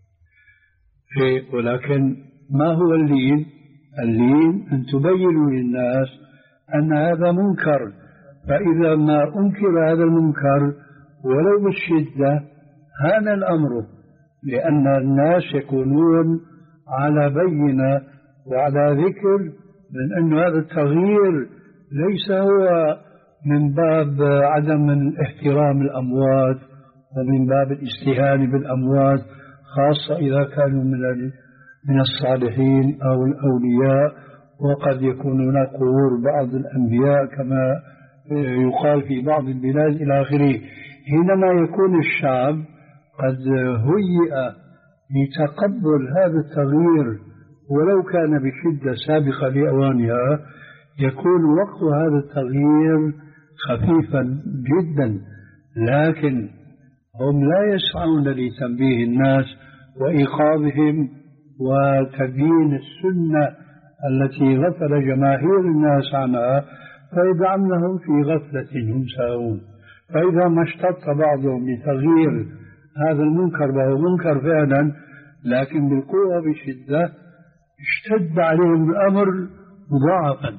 ولكن ما هو اللين؟ اللين أن تبينوا للناس أن هذا منكر فإذا ما أنكر هذا المنكر ولو بالشدة هان الأمر، لأن الناس يكونون على بينة وعلى ذكر من أن هذا التغيير ليس هو من باب عدم احترام الأموات ومن باب الاستهانة بالأموات، خاصة إذا كانوا من من الصالحين أو الأولياء، وقد يكون هناك قبور بعض الأنبياء كما يقال في بعض البلاد إلى آخره. حينما يكون الشعب قد هيئ لتقبل هذا التغيير ولو كان بشدة سابقة لأوانها، يكون وقت هذا التغيير خفيفا جدا، لكن هم لا يسعون لتنبيه الناس وإيقاظهم وتبيين السنة التي غفل جماهير الناس عنها، فيجعلنهم في غفلة هم ساهون. فإذا ما اشتط بعضهم لتغيير هذا المنكر وهو منكر فعلا لكن بالقوة بشدة، اشتد عليهم الأمر مضاعفا،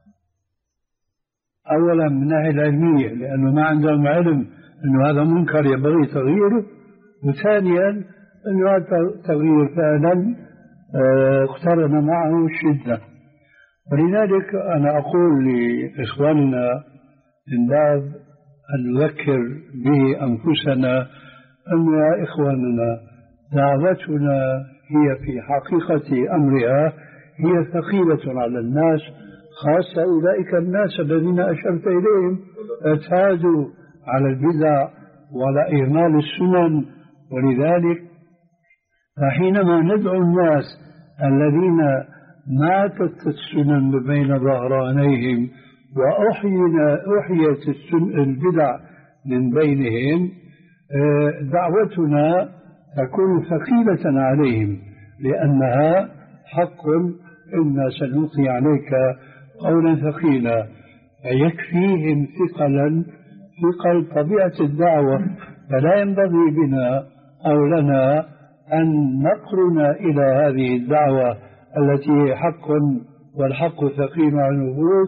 أولا من الناحية العلمية لأنه ما عندهم علم أنه هذا منكر ينبغي تغييره، وثانيا أنه هذا التغيير فعلا اقترن معه الشدة. ولذلك أنا أقول لإخواننا من باب أن نذكر به أنفسنا أن يا إخواننا دعوتنا هي في حقيقة أمرها هي ثقيلة على الناس، خاصة أولئك الناس الذين أشرت إليهم اعتادوا على البدع وعلى إهمال السنن. ولذلك فحينما ندعو الناس الذين ماتت السنن بين ظهرانيهم وأحينا أحيت البدع من بينهم، دعوتنا تكون ثقيلة عليهم لأنها حق إنا سنلقي عليك قولا ثقيلا، فيكفيهم ثقلا ثقل طبيعة الدعوة. فلا ينبغي بنا أو لنا أن نقرن إلى هذه الدعوة التي هي حق والحق ثقيل على النفوس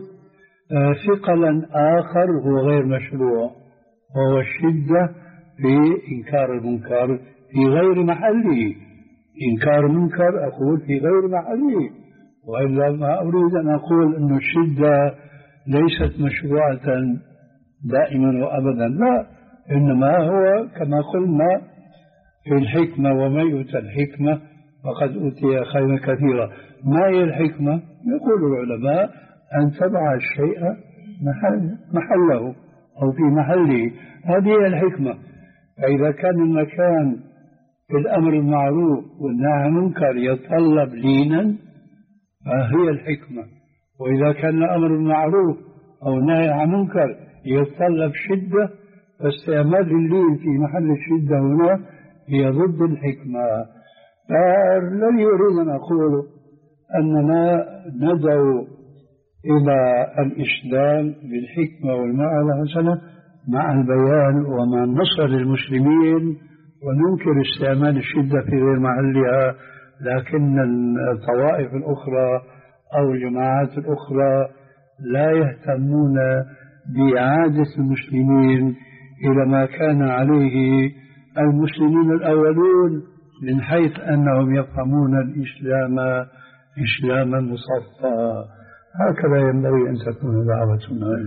ثقلا آخر هو غير مشروع، وهو الشدة في إنكار المنكر في غير محله. إنكار منكر أقول في غير محله، وإلا ما أريد أن أقول أن الشدة ليست مشروعة دائما وأبدا، لا، إنما هو كما قلنا في الحكمة وما يؤتى الحكمة فقد أوتي خيرا كثيرا. ما هي الحكمة؟ يقول العلماء أن تضع الشيء محل محله أو في محله، هذه هي الحكمة. فإذا كان المكان في الأمر المعروف والنهي عن المنكر يتطلب لينا فهي الحكمة، وإذا كان الأمر المعروف أو النهي عن المنكر يتطلب شدة فاستعمال اللين في محل الشدة هنا هي ضد الحكمة. فالذي يريد أن أقول أننا ندعو إلى الإسلام بالحكمة والموعظة الحسنة مع البيان ومع النصر للمسلمين، وننكر استعمال الشدة في غير محلها. لكن الطوائف الأخرى أو الجماعات الأخرى لا يهتمون بإعادة المسلمين إلى ما كان عليه المسلمين الأولون من حيث أنهم يفهمون الإسلام إسلاما مصفى. هكذا ينبغي أن تكون دعوتنا.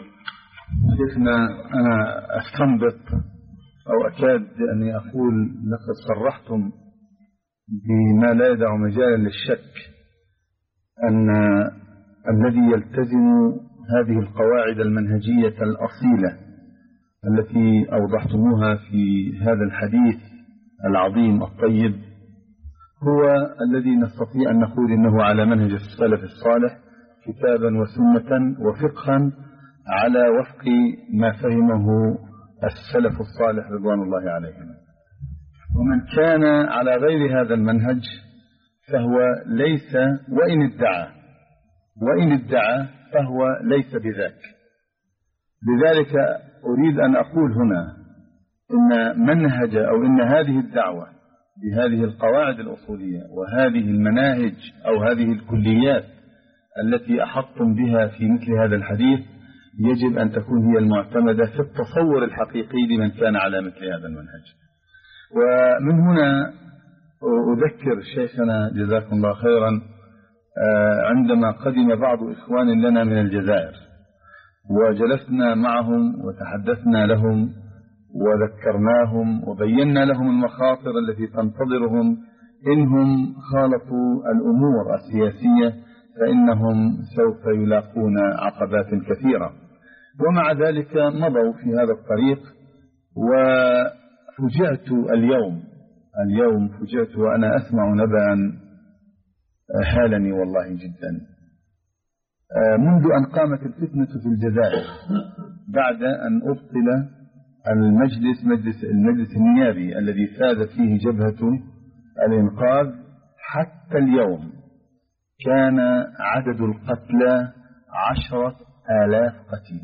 شيخنا، أنا أستنبط أو أكاد أني أقول لقد صرحتم بما لا يدع مجالا للشك أن الذي يلتزم هذه القواعد المنهجية الأصيلة التي أوضحتموها في هذا الحديث العظيم الطيب هو الذي نستطيع أن نقول إنه على منهج السلف الصالح كتابا وسنة وفقها على وفق ما فهمه السلف الصالح رضوان الله عليهم. ومن كان على غير هذا المنهج فهو ليس، وإن ادعى وإن ادعى فهو ليس بذاك. لذلك أريد أن أقول هنا إن منهج أو إن هذه الدعوة بهذه القواعد الأصولية وهذه المناهج أو هذه الكليات التي أحطتم بها في مثل هذا الحديث يجب أن تكون هي المعتمدة في التصور الحقيقي لمن كان على مثل هذا المنهج. ومن هنا أذكر شيخنا جزاكم الله خيرا عندما قدم بعض إخوان لنا من الجزائر وجلسنا معهم وتحدثنا لهم وذكرناهم وبينا لهم المخاطر التي تنتظرهم إنهم خالطوا الأمور السياسية، فإنهم سوف يلاقون عقبات كثيرة. ومع ذلك مضوا في هذا الطريق. وفجأت اليوم اليوم فجأت وأنا أسمع نبأ هالني والله جدا. منذ أن قامت الفتنة في الجزائر بعد أن أبطل المجلس مجلس المجلس النيابي الذي فازت فيه جبهة الإنقاذ، حتى اليوم كان عدد القتلى عشرة آلاف قتيل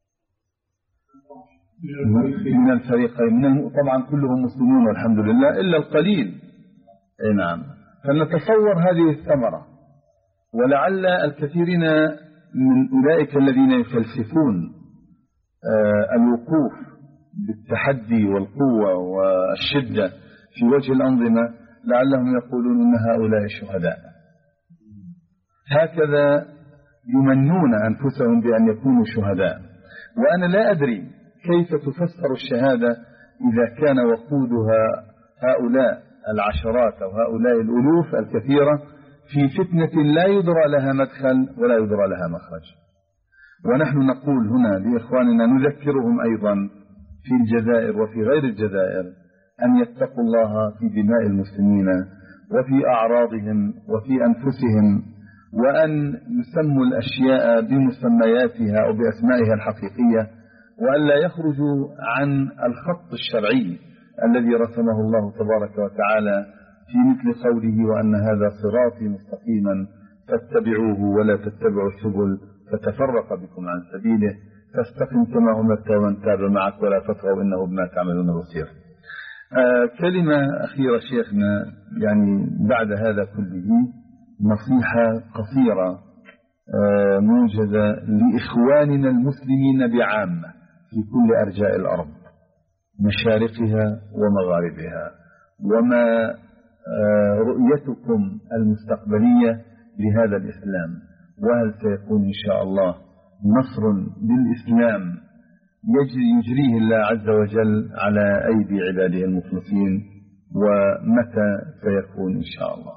من الفريقين، من طبعا كلهم مسلمون والحمد لله إلا القليل. نعم، فنتصور هذه الثمرة. ولعل الكثيرين من أولئك الذين يفلسفون الوقوف بالتحدي والقوة والشدة في وجه الأنظمة لعلهم يقولون إن هؤلاء شهداء، هكذا يمنون أنفسهم بأن يكونوا شهداء. وأنا لا أدري كيف تفسر الشهادة إذا كان وقودها هؤلاء العشرات أو هؤلاء الألوف الكثيرة في فتنة لا يدرى لها مدخل ولا يدرى لها مخرج. ونحن نقول هنا لإخواننا نذكرهم أيضا في الجزائر وفي غير الجزائر أن يتقوا الله في دماء المسلمين وفي أعراضهم وفي أنفسهم، وأن يسموا الأشياء بمسمياتها أو بأسمائها الحقيقية، وأن لا يخرجوا عن الخط الشرعي الذي رسمه الله تبارك وتعالى في مثل قوله وأن هذا صراطي مستقيما فاتبعوه ولا تتبعوا السبل فتفرق بكم عن سبيله فاستقم كما أمرت ومن تاب معك ولا تطغوا إنه بما تعملون بصير. آه كلمة أخيرة شيخنا، يعني بعد هذا كله نصيحة قصيرة آه موجزة لإخواننا المسلمين بعامة في كل أرجاء الأرض مشارقها ومغاربها، وما آه رؤيتكم المستقبلية لهذا الإسلام، وهل سيكون إن شاء الله نصر للإسلام يجري يجريه الله عز وجل على أيدي عباده المخلصين، ومتى سيكون إن شاء الله؟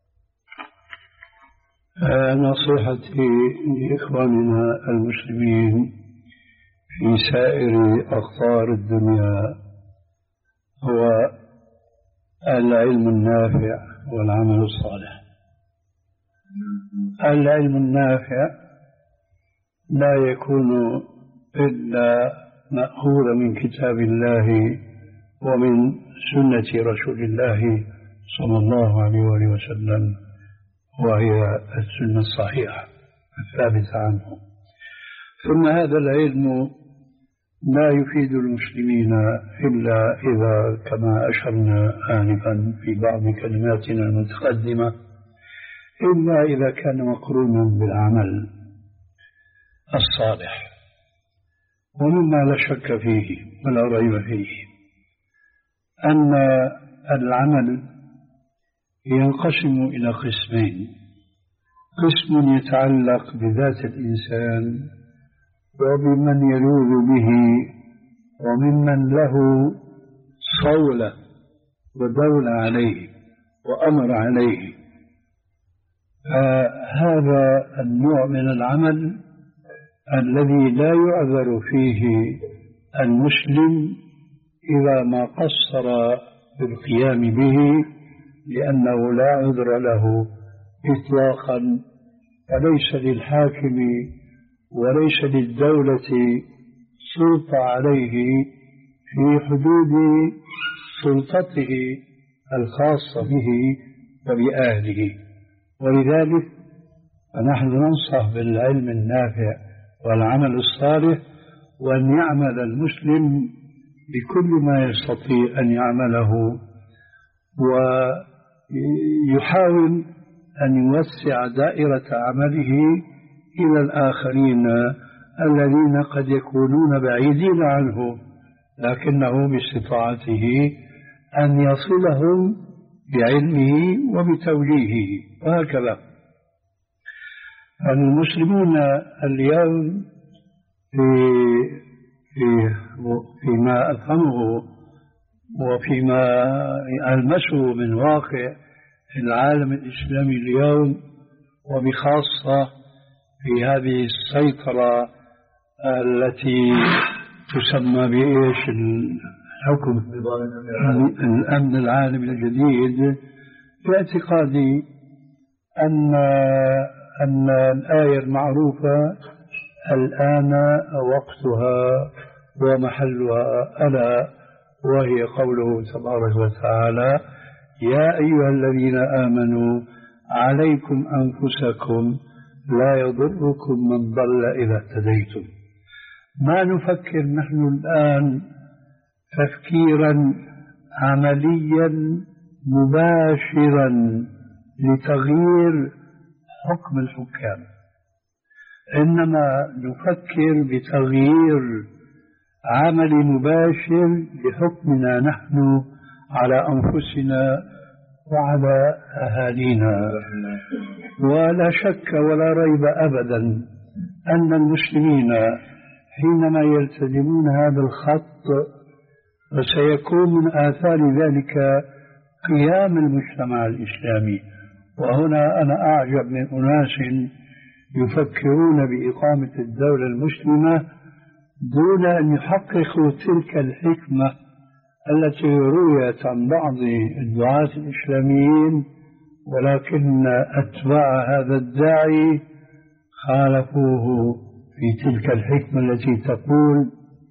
نصيحتي لإخواننا المسلمين في سائر أقطار الدنيا هو العلم النافع والعمل الصالح. العلم النافع لا يكون إلا مأخوذا من كتاب الله ومن سنة رسول الله صلى الله عليه وسلم، وهي السنة الصحيحة الثابتة عنه. ثم هذا العلم لا يفيد المسلمين إلا إذا كما أشرنا آنفا في بعض كلماتنا المتقدمة إلا إذا كان مقرونا بالعمل الصالح. ومما لا شك فيه ولا ريب فيه أن العمل ينقسم إلى قسمين: قسم يتعلق بذات الإنسان وبمن يلوذ به وممن له صولة ودولة عليه وأمر عليه. هذا النوع من العمل الذي لا يعذر فيه المسلم إذا ما قصر بالقيام به، لأنه لا عذر له إطلاقا، وليس للحاكم وليس للدولة سلطة عليه في حدود سلطته الخاصة به وبأهله. ولذلك فنحن ننصح بالعلم النافع والعمل الصالح، وأن يعمل المسلم بكل ما يستطيع أن يعمله، ويحاول أن يوسع دائرة عمله إلى الآخرين الذين قد يكونون بعيدين عنه لكنه باستطاعته أن يصلهم بعلمه وبتوجيهه وهكذا. المسلمون اليوم في في فيما أفهمه وفيما ألمسه من واقع العالم الإسلامي اليوم، وبخاصة في هذه السيطرة التي تسمى بإيش الحكم الأمن العالمي الجديد، في اعتقادي أن أن الآية المعروفة الآن وقتها ومحلها ألا، وهي قوله تبارك وتعالى: يا أيها الذين آمنوا عليكم أنفسكم لا يضركم من ضل إذا اهتديتم. ما نفكر نحن الآن تفكيرا عمليا مباشرا لتغيير حكم الحكام، إنما نفكر بتغيير عمل مباشر لحكمنا نحن على أنفسنا وعلى أهالينا. ولا شك ولا ريب أبدا أن المسلمين حينما يلتزمون هذا الخط وسيكون من آثار ذلك قيام المجتمع الإسلامي. وهنا أنا أعجب من أناس يفكرون بإقامة الدولة المسلمة دون أن يحققوا تلك الحكمة التي رويت عن بعض الدعاة الإسلاميين، ولكن أتباع هذا الداعي خالفوه في تلك الحكمة التي تقول: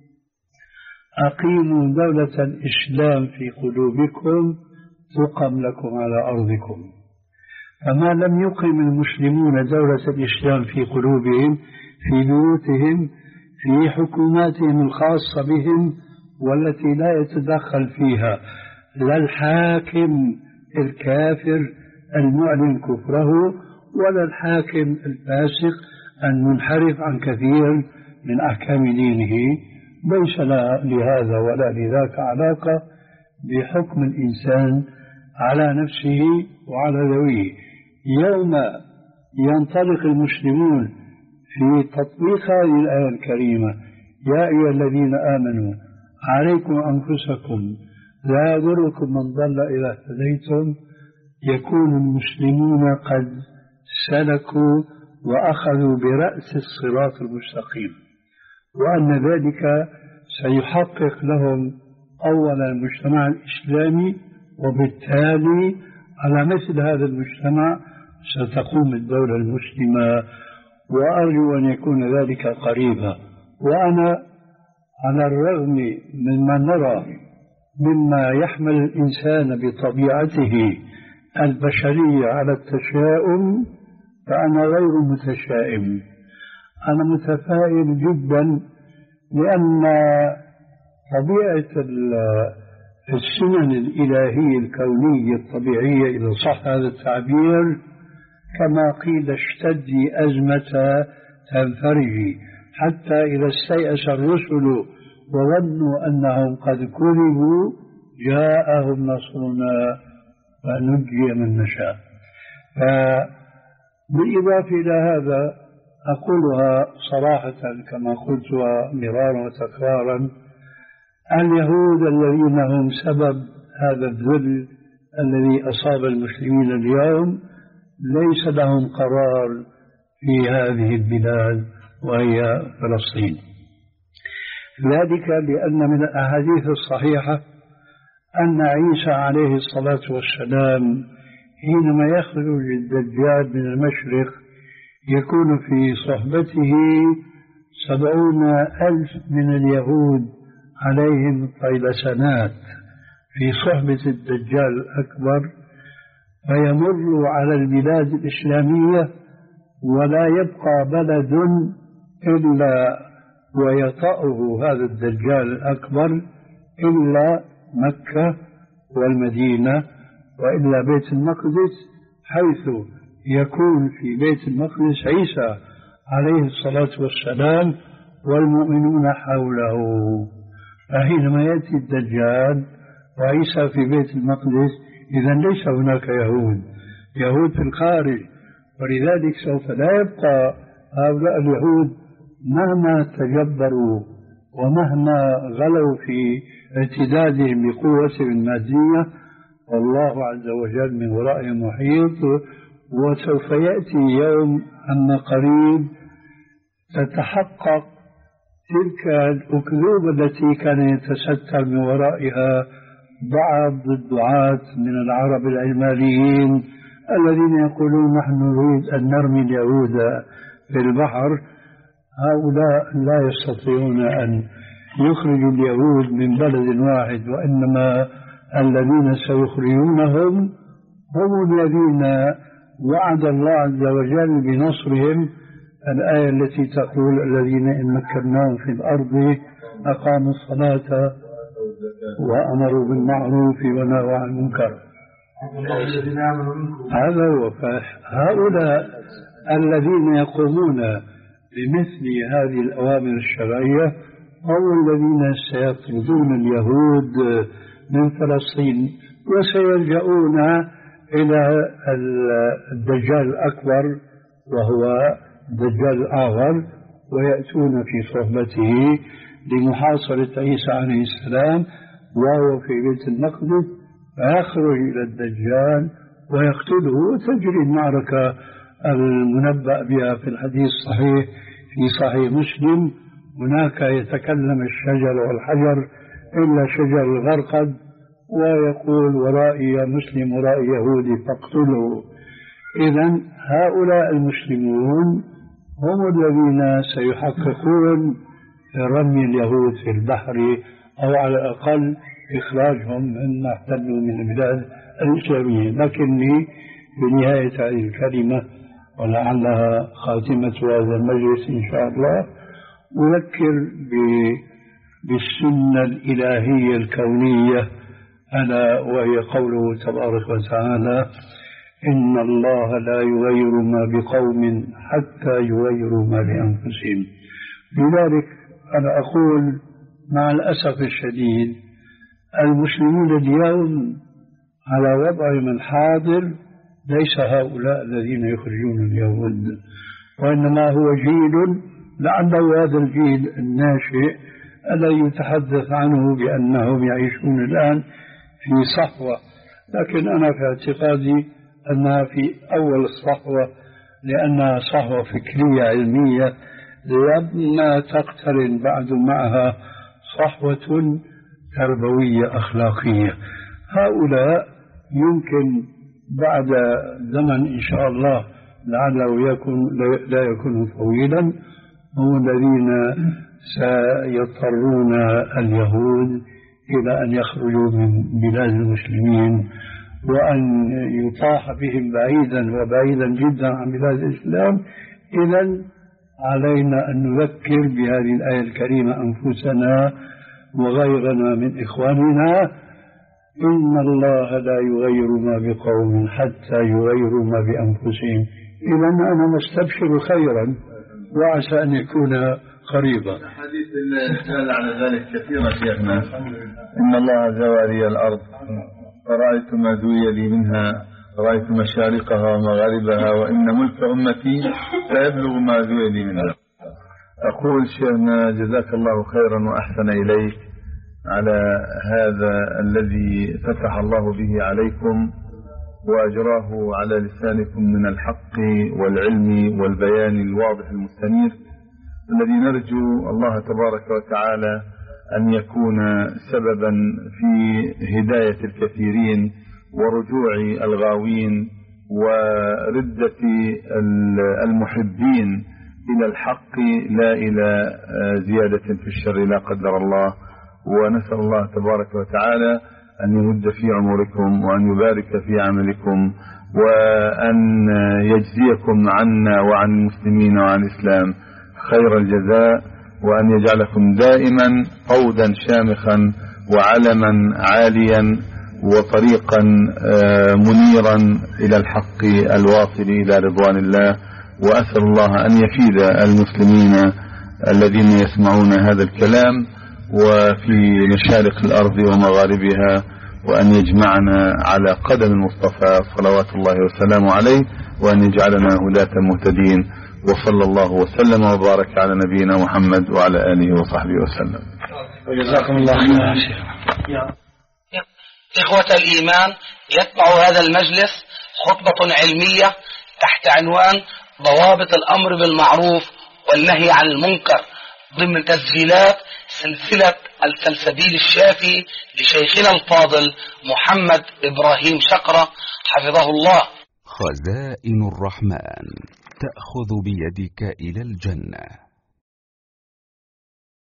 أقيموا دولة الإسلام في قلوبكم تقم لكم على أرضكم. فما لم يقم المسلمون دولة الإسلام في قلوبهم، في بيوتهم، في حكوماتهم الخاصة بهم والتي لا يتدخل فيها لا الحاكم الكافر المعلن كفره ولا الحاكم الفاسق المنحرف عن كثير من أحكام دينه، ليس لهذا ولا لذاك علاقة بحكم الإنسان على نفسه وعلى ذويه. يوم ينطلق المسلمون في تطبيق هذه الآية الكريمة: يا أيها الذين آمنوا عليكم أنفسكم لا يضركم من ضل إذا اهتديتم، يكون المسلمون قد سلكوا وأخذوا برأس الصراط المستقيم، وأن ذلك سيحقق لهم أولا المجتمع الإسلامي، وبالتالي على مثل هذا المجتمع ستقوم الدولة المسلمة، وأرجو أن يكون ذلك قريبا. وأنا على الرغم مما نرى مما يحمل الإنسان بطبيعته البشرية على التشاؤم، فأنا غير متشائم، أنا متفائل جدا، لأن طبيعة السنن الإلهية الكونية الطبيعية إذا صح هذا التعبير، كما قيل: اشتدي أزمة تنفرجي، حتى إذا استيأس الرسل وظنوا أنهم قد كذبوا جاءهم نصرنا فنجي من نشاء. فبالإضافة إلى هذا أقولها صراحة كما قلتها مرارا وتكرارا: اليهود الذين هم سبب هذا الذل الذي أصاب المسلمين اليوم ليس لهم قرار في هذه البلاد وهي فلسطين. ذلك لأن من الأحاديث الصحيحة أن عيسى عليه الصلاة والسلام حينما يخرج الدجال من المشرق يكون في صحبته سبعون ألف من اليهود عليهم طيلسنات في صحبة الدجال الأكبر، فيمر على البلاد الإسلامية ولا يبقى بلد إلا ويطأه هذا الدجال الأكبر إلا مكة والمدينة، وإلا بيت المقدس، حيث يكون في بيت المقدس عيسى عليه الصلاة والسلام والمؤمنون حوله. فحينما يأتي الدجال وعيسى في بيت المقدس إذا ليس هناك يهود، يهود في الخارج، ولذلك سوف لا يبقى هؤلاء اليهود مهما تجبروا ومهما غلوا في اعتدادهم بقوتهم المادية، والله عز وجل من ورائهم محيط. وسوف يأتي يوم عما قريب تتحقق تلك الأكذوبة التي كان يتستر من ورائها بعض الدعاة من العرب العلمانيين الذين يقولون نحن نريد أن نرمي اليهود في البحر. هؤلاء لا يستطيعون أن يخرجوا اليهود من بلد واحد، وإنما الذين سيخرجونهم هم الذين وعد الله عز وجل بنصرهم. الآية التي تقول الذين إن مكناهم في الأرض أقاموا الصلاة وأمروا بالمعروف ونهوا عن المنكر. هذا هو. فهؤلاء الذين يقومون بمثل هذه الأوامر الشرعية هم الذين سيطردون اليهود من فلسطين وسيلجؤون إلى الدجال الأكبر وهو الدجال الأعور، ويأتون في صحبته لمحاصرة عيسى عليه السلام وهو في بيت المقدس، فيخرج إلى الدجال ويقتله، وتجري المعركة المنبأ بها في الحديث الصحيح في صحيح مسلم. هناك يتكلم الشجر والحجر إلا شجر الغرقد ويقول ورائي يا مسلم ورائي يهودي فاقتله. إذن هؤلاء المسلمون هم الذين سيحققون رمي اليهود في البحر، أو على الأقل إخراجهم مما احتلوا من البلاد الإسلامية. لكني بنهاية هذه الكلمة ولعلها خاتمة هذا المجلس إن شاء الله أذكر بالسنة الإلهية الكونية، ألا وهي قوله تبارك وتعالى إن الله لا يغير ما بقوم حتى يغيروا ما بأنفسهم. لذلك أنا أقول مع الأسف الشديد المسلمون اليوم على وضعهم الحاضر ليس هؤلاء الذين يخرجون اليهود، وإنما هو جيل لعله هذا الجيل الناشئ الذي يتحدث عنه بأنهم يعيشون الآن في صحوة، لكن أنا في اعتقادي أنها في أول الصحوة لأنها صحوة فكرية علمية لما تقترن بعد معها صحوة تربوية أخلاقية. هؤلاء يمكن بعد زمن إن شاء الله لعله يكون لا يكون طويلا هم الذين سيضطرون اليهود إلى أن يخرجوا من بلاد المسلمين وأن يطاح بهم بعيدا وبعيدا جدا عن بلاد الإسلام. إذن علينا أن نذكر بهذه الآية الكريمة أنفسنا وغيرنا من إخواننا إن الله لا يغير ما بقوم حتى يغيروا ما بأنفسهم. إذن أنا مستبشر خيرا وعسى أن يكون قريبا. حديث الإنسان على ذلك كثيرا شيخنا. إن الله زواري الأرض فرأيت ما زوي لي منها، رأيت مشارقها ومغاربها، وإن ملك أمتي لا يبلغ ما زوي لي منها. أقول شيخنا جزاك الله خيرا وأحسن إليك على هذا الذي فتح الله به عليكم وأجراه على لسانكم من الحق والعلم والبيان الواضح المستنير، الذي نرجو الله تبارك وتعالى أن يكون سببا في هداية الكثيرين ورجوع الغاوين وردة المحبين إلى الحق لا إلى زيادة في الشر لا قدر الله. ونسأل الله تبارك وتعالى أن يمد في عمركم وأن يبارك في عملكم وأن يجزيكم عنا وعن المسلمين وعن الإسلام خير الجزاء، وأن يجعلكم دائما قودا شامخا وعلما عاليا وطريقا منيرا إلى الحق الواصل إلى رضوان الله. وأسأل الله أن يفيد المسلمين الذين يسمعون هذا الكلام وفي مشارق الأرض ومغاربها، وأن يجمعنا على قدم المصطفى صلوات الله وسلامه عليه، وأن يجعلنا هداة مهتدين. وصلى الله وسلم وبارك على نبينا محمد وعلى آله وصحبه وسلم. وجزاكم الله خيرا. إخوة الإيمان، يتبع هذا المجلس خطبة علمية تحت عنوان ضوابط الأمر بالمعروف والنهي عن المنكر ضمن تسجيلات سلسلة السلسبيل الشافي لشيخنا الفاضل محمد إبراهيم شقرة حفظه الله. خزائن الرحمن تأخذ بيدك إلى الجنة.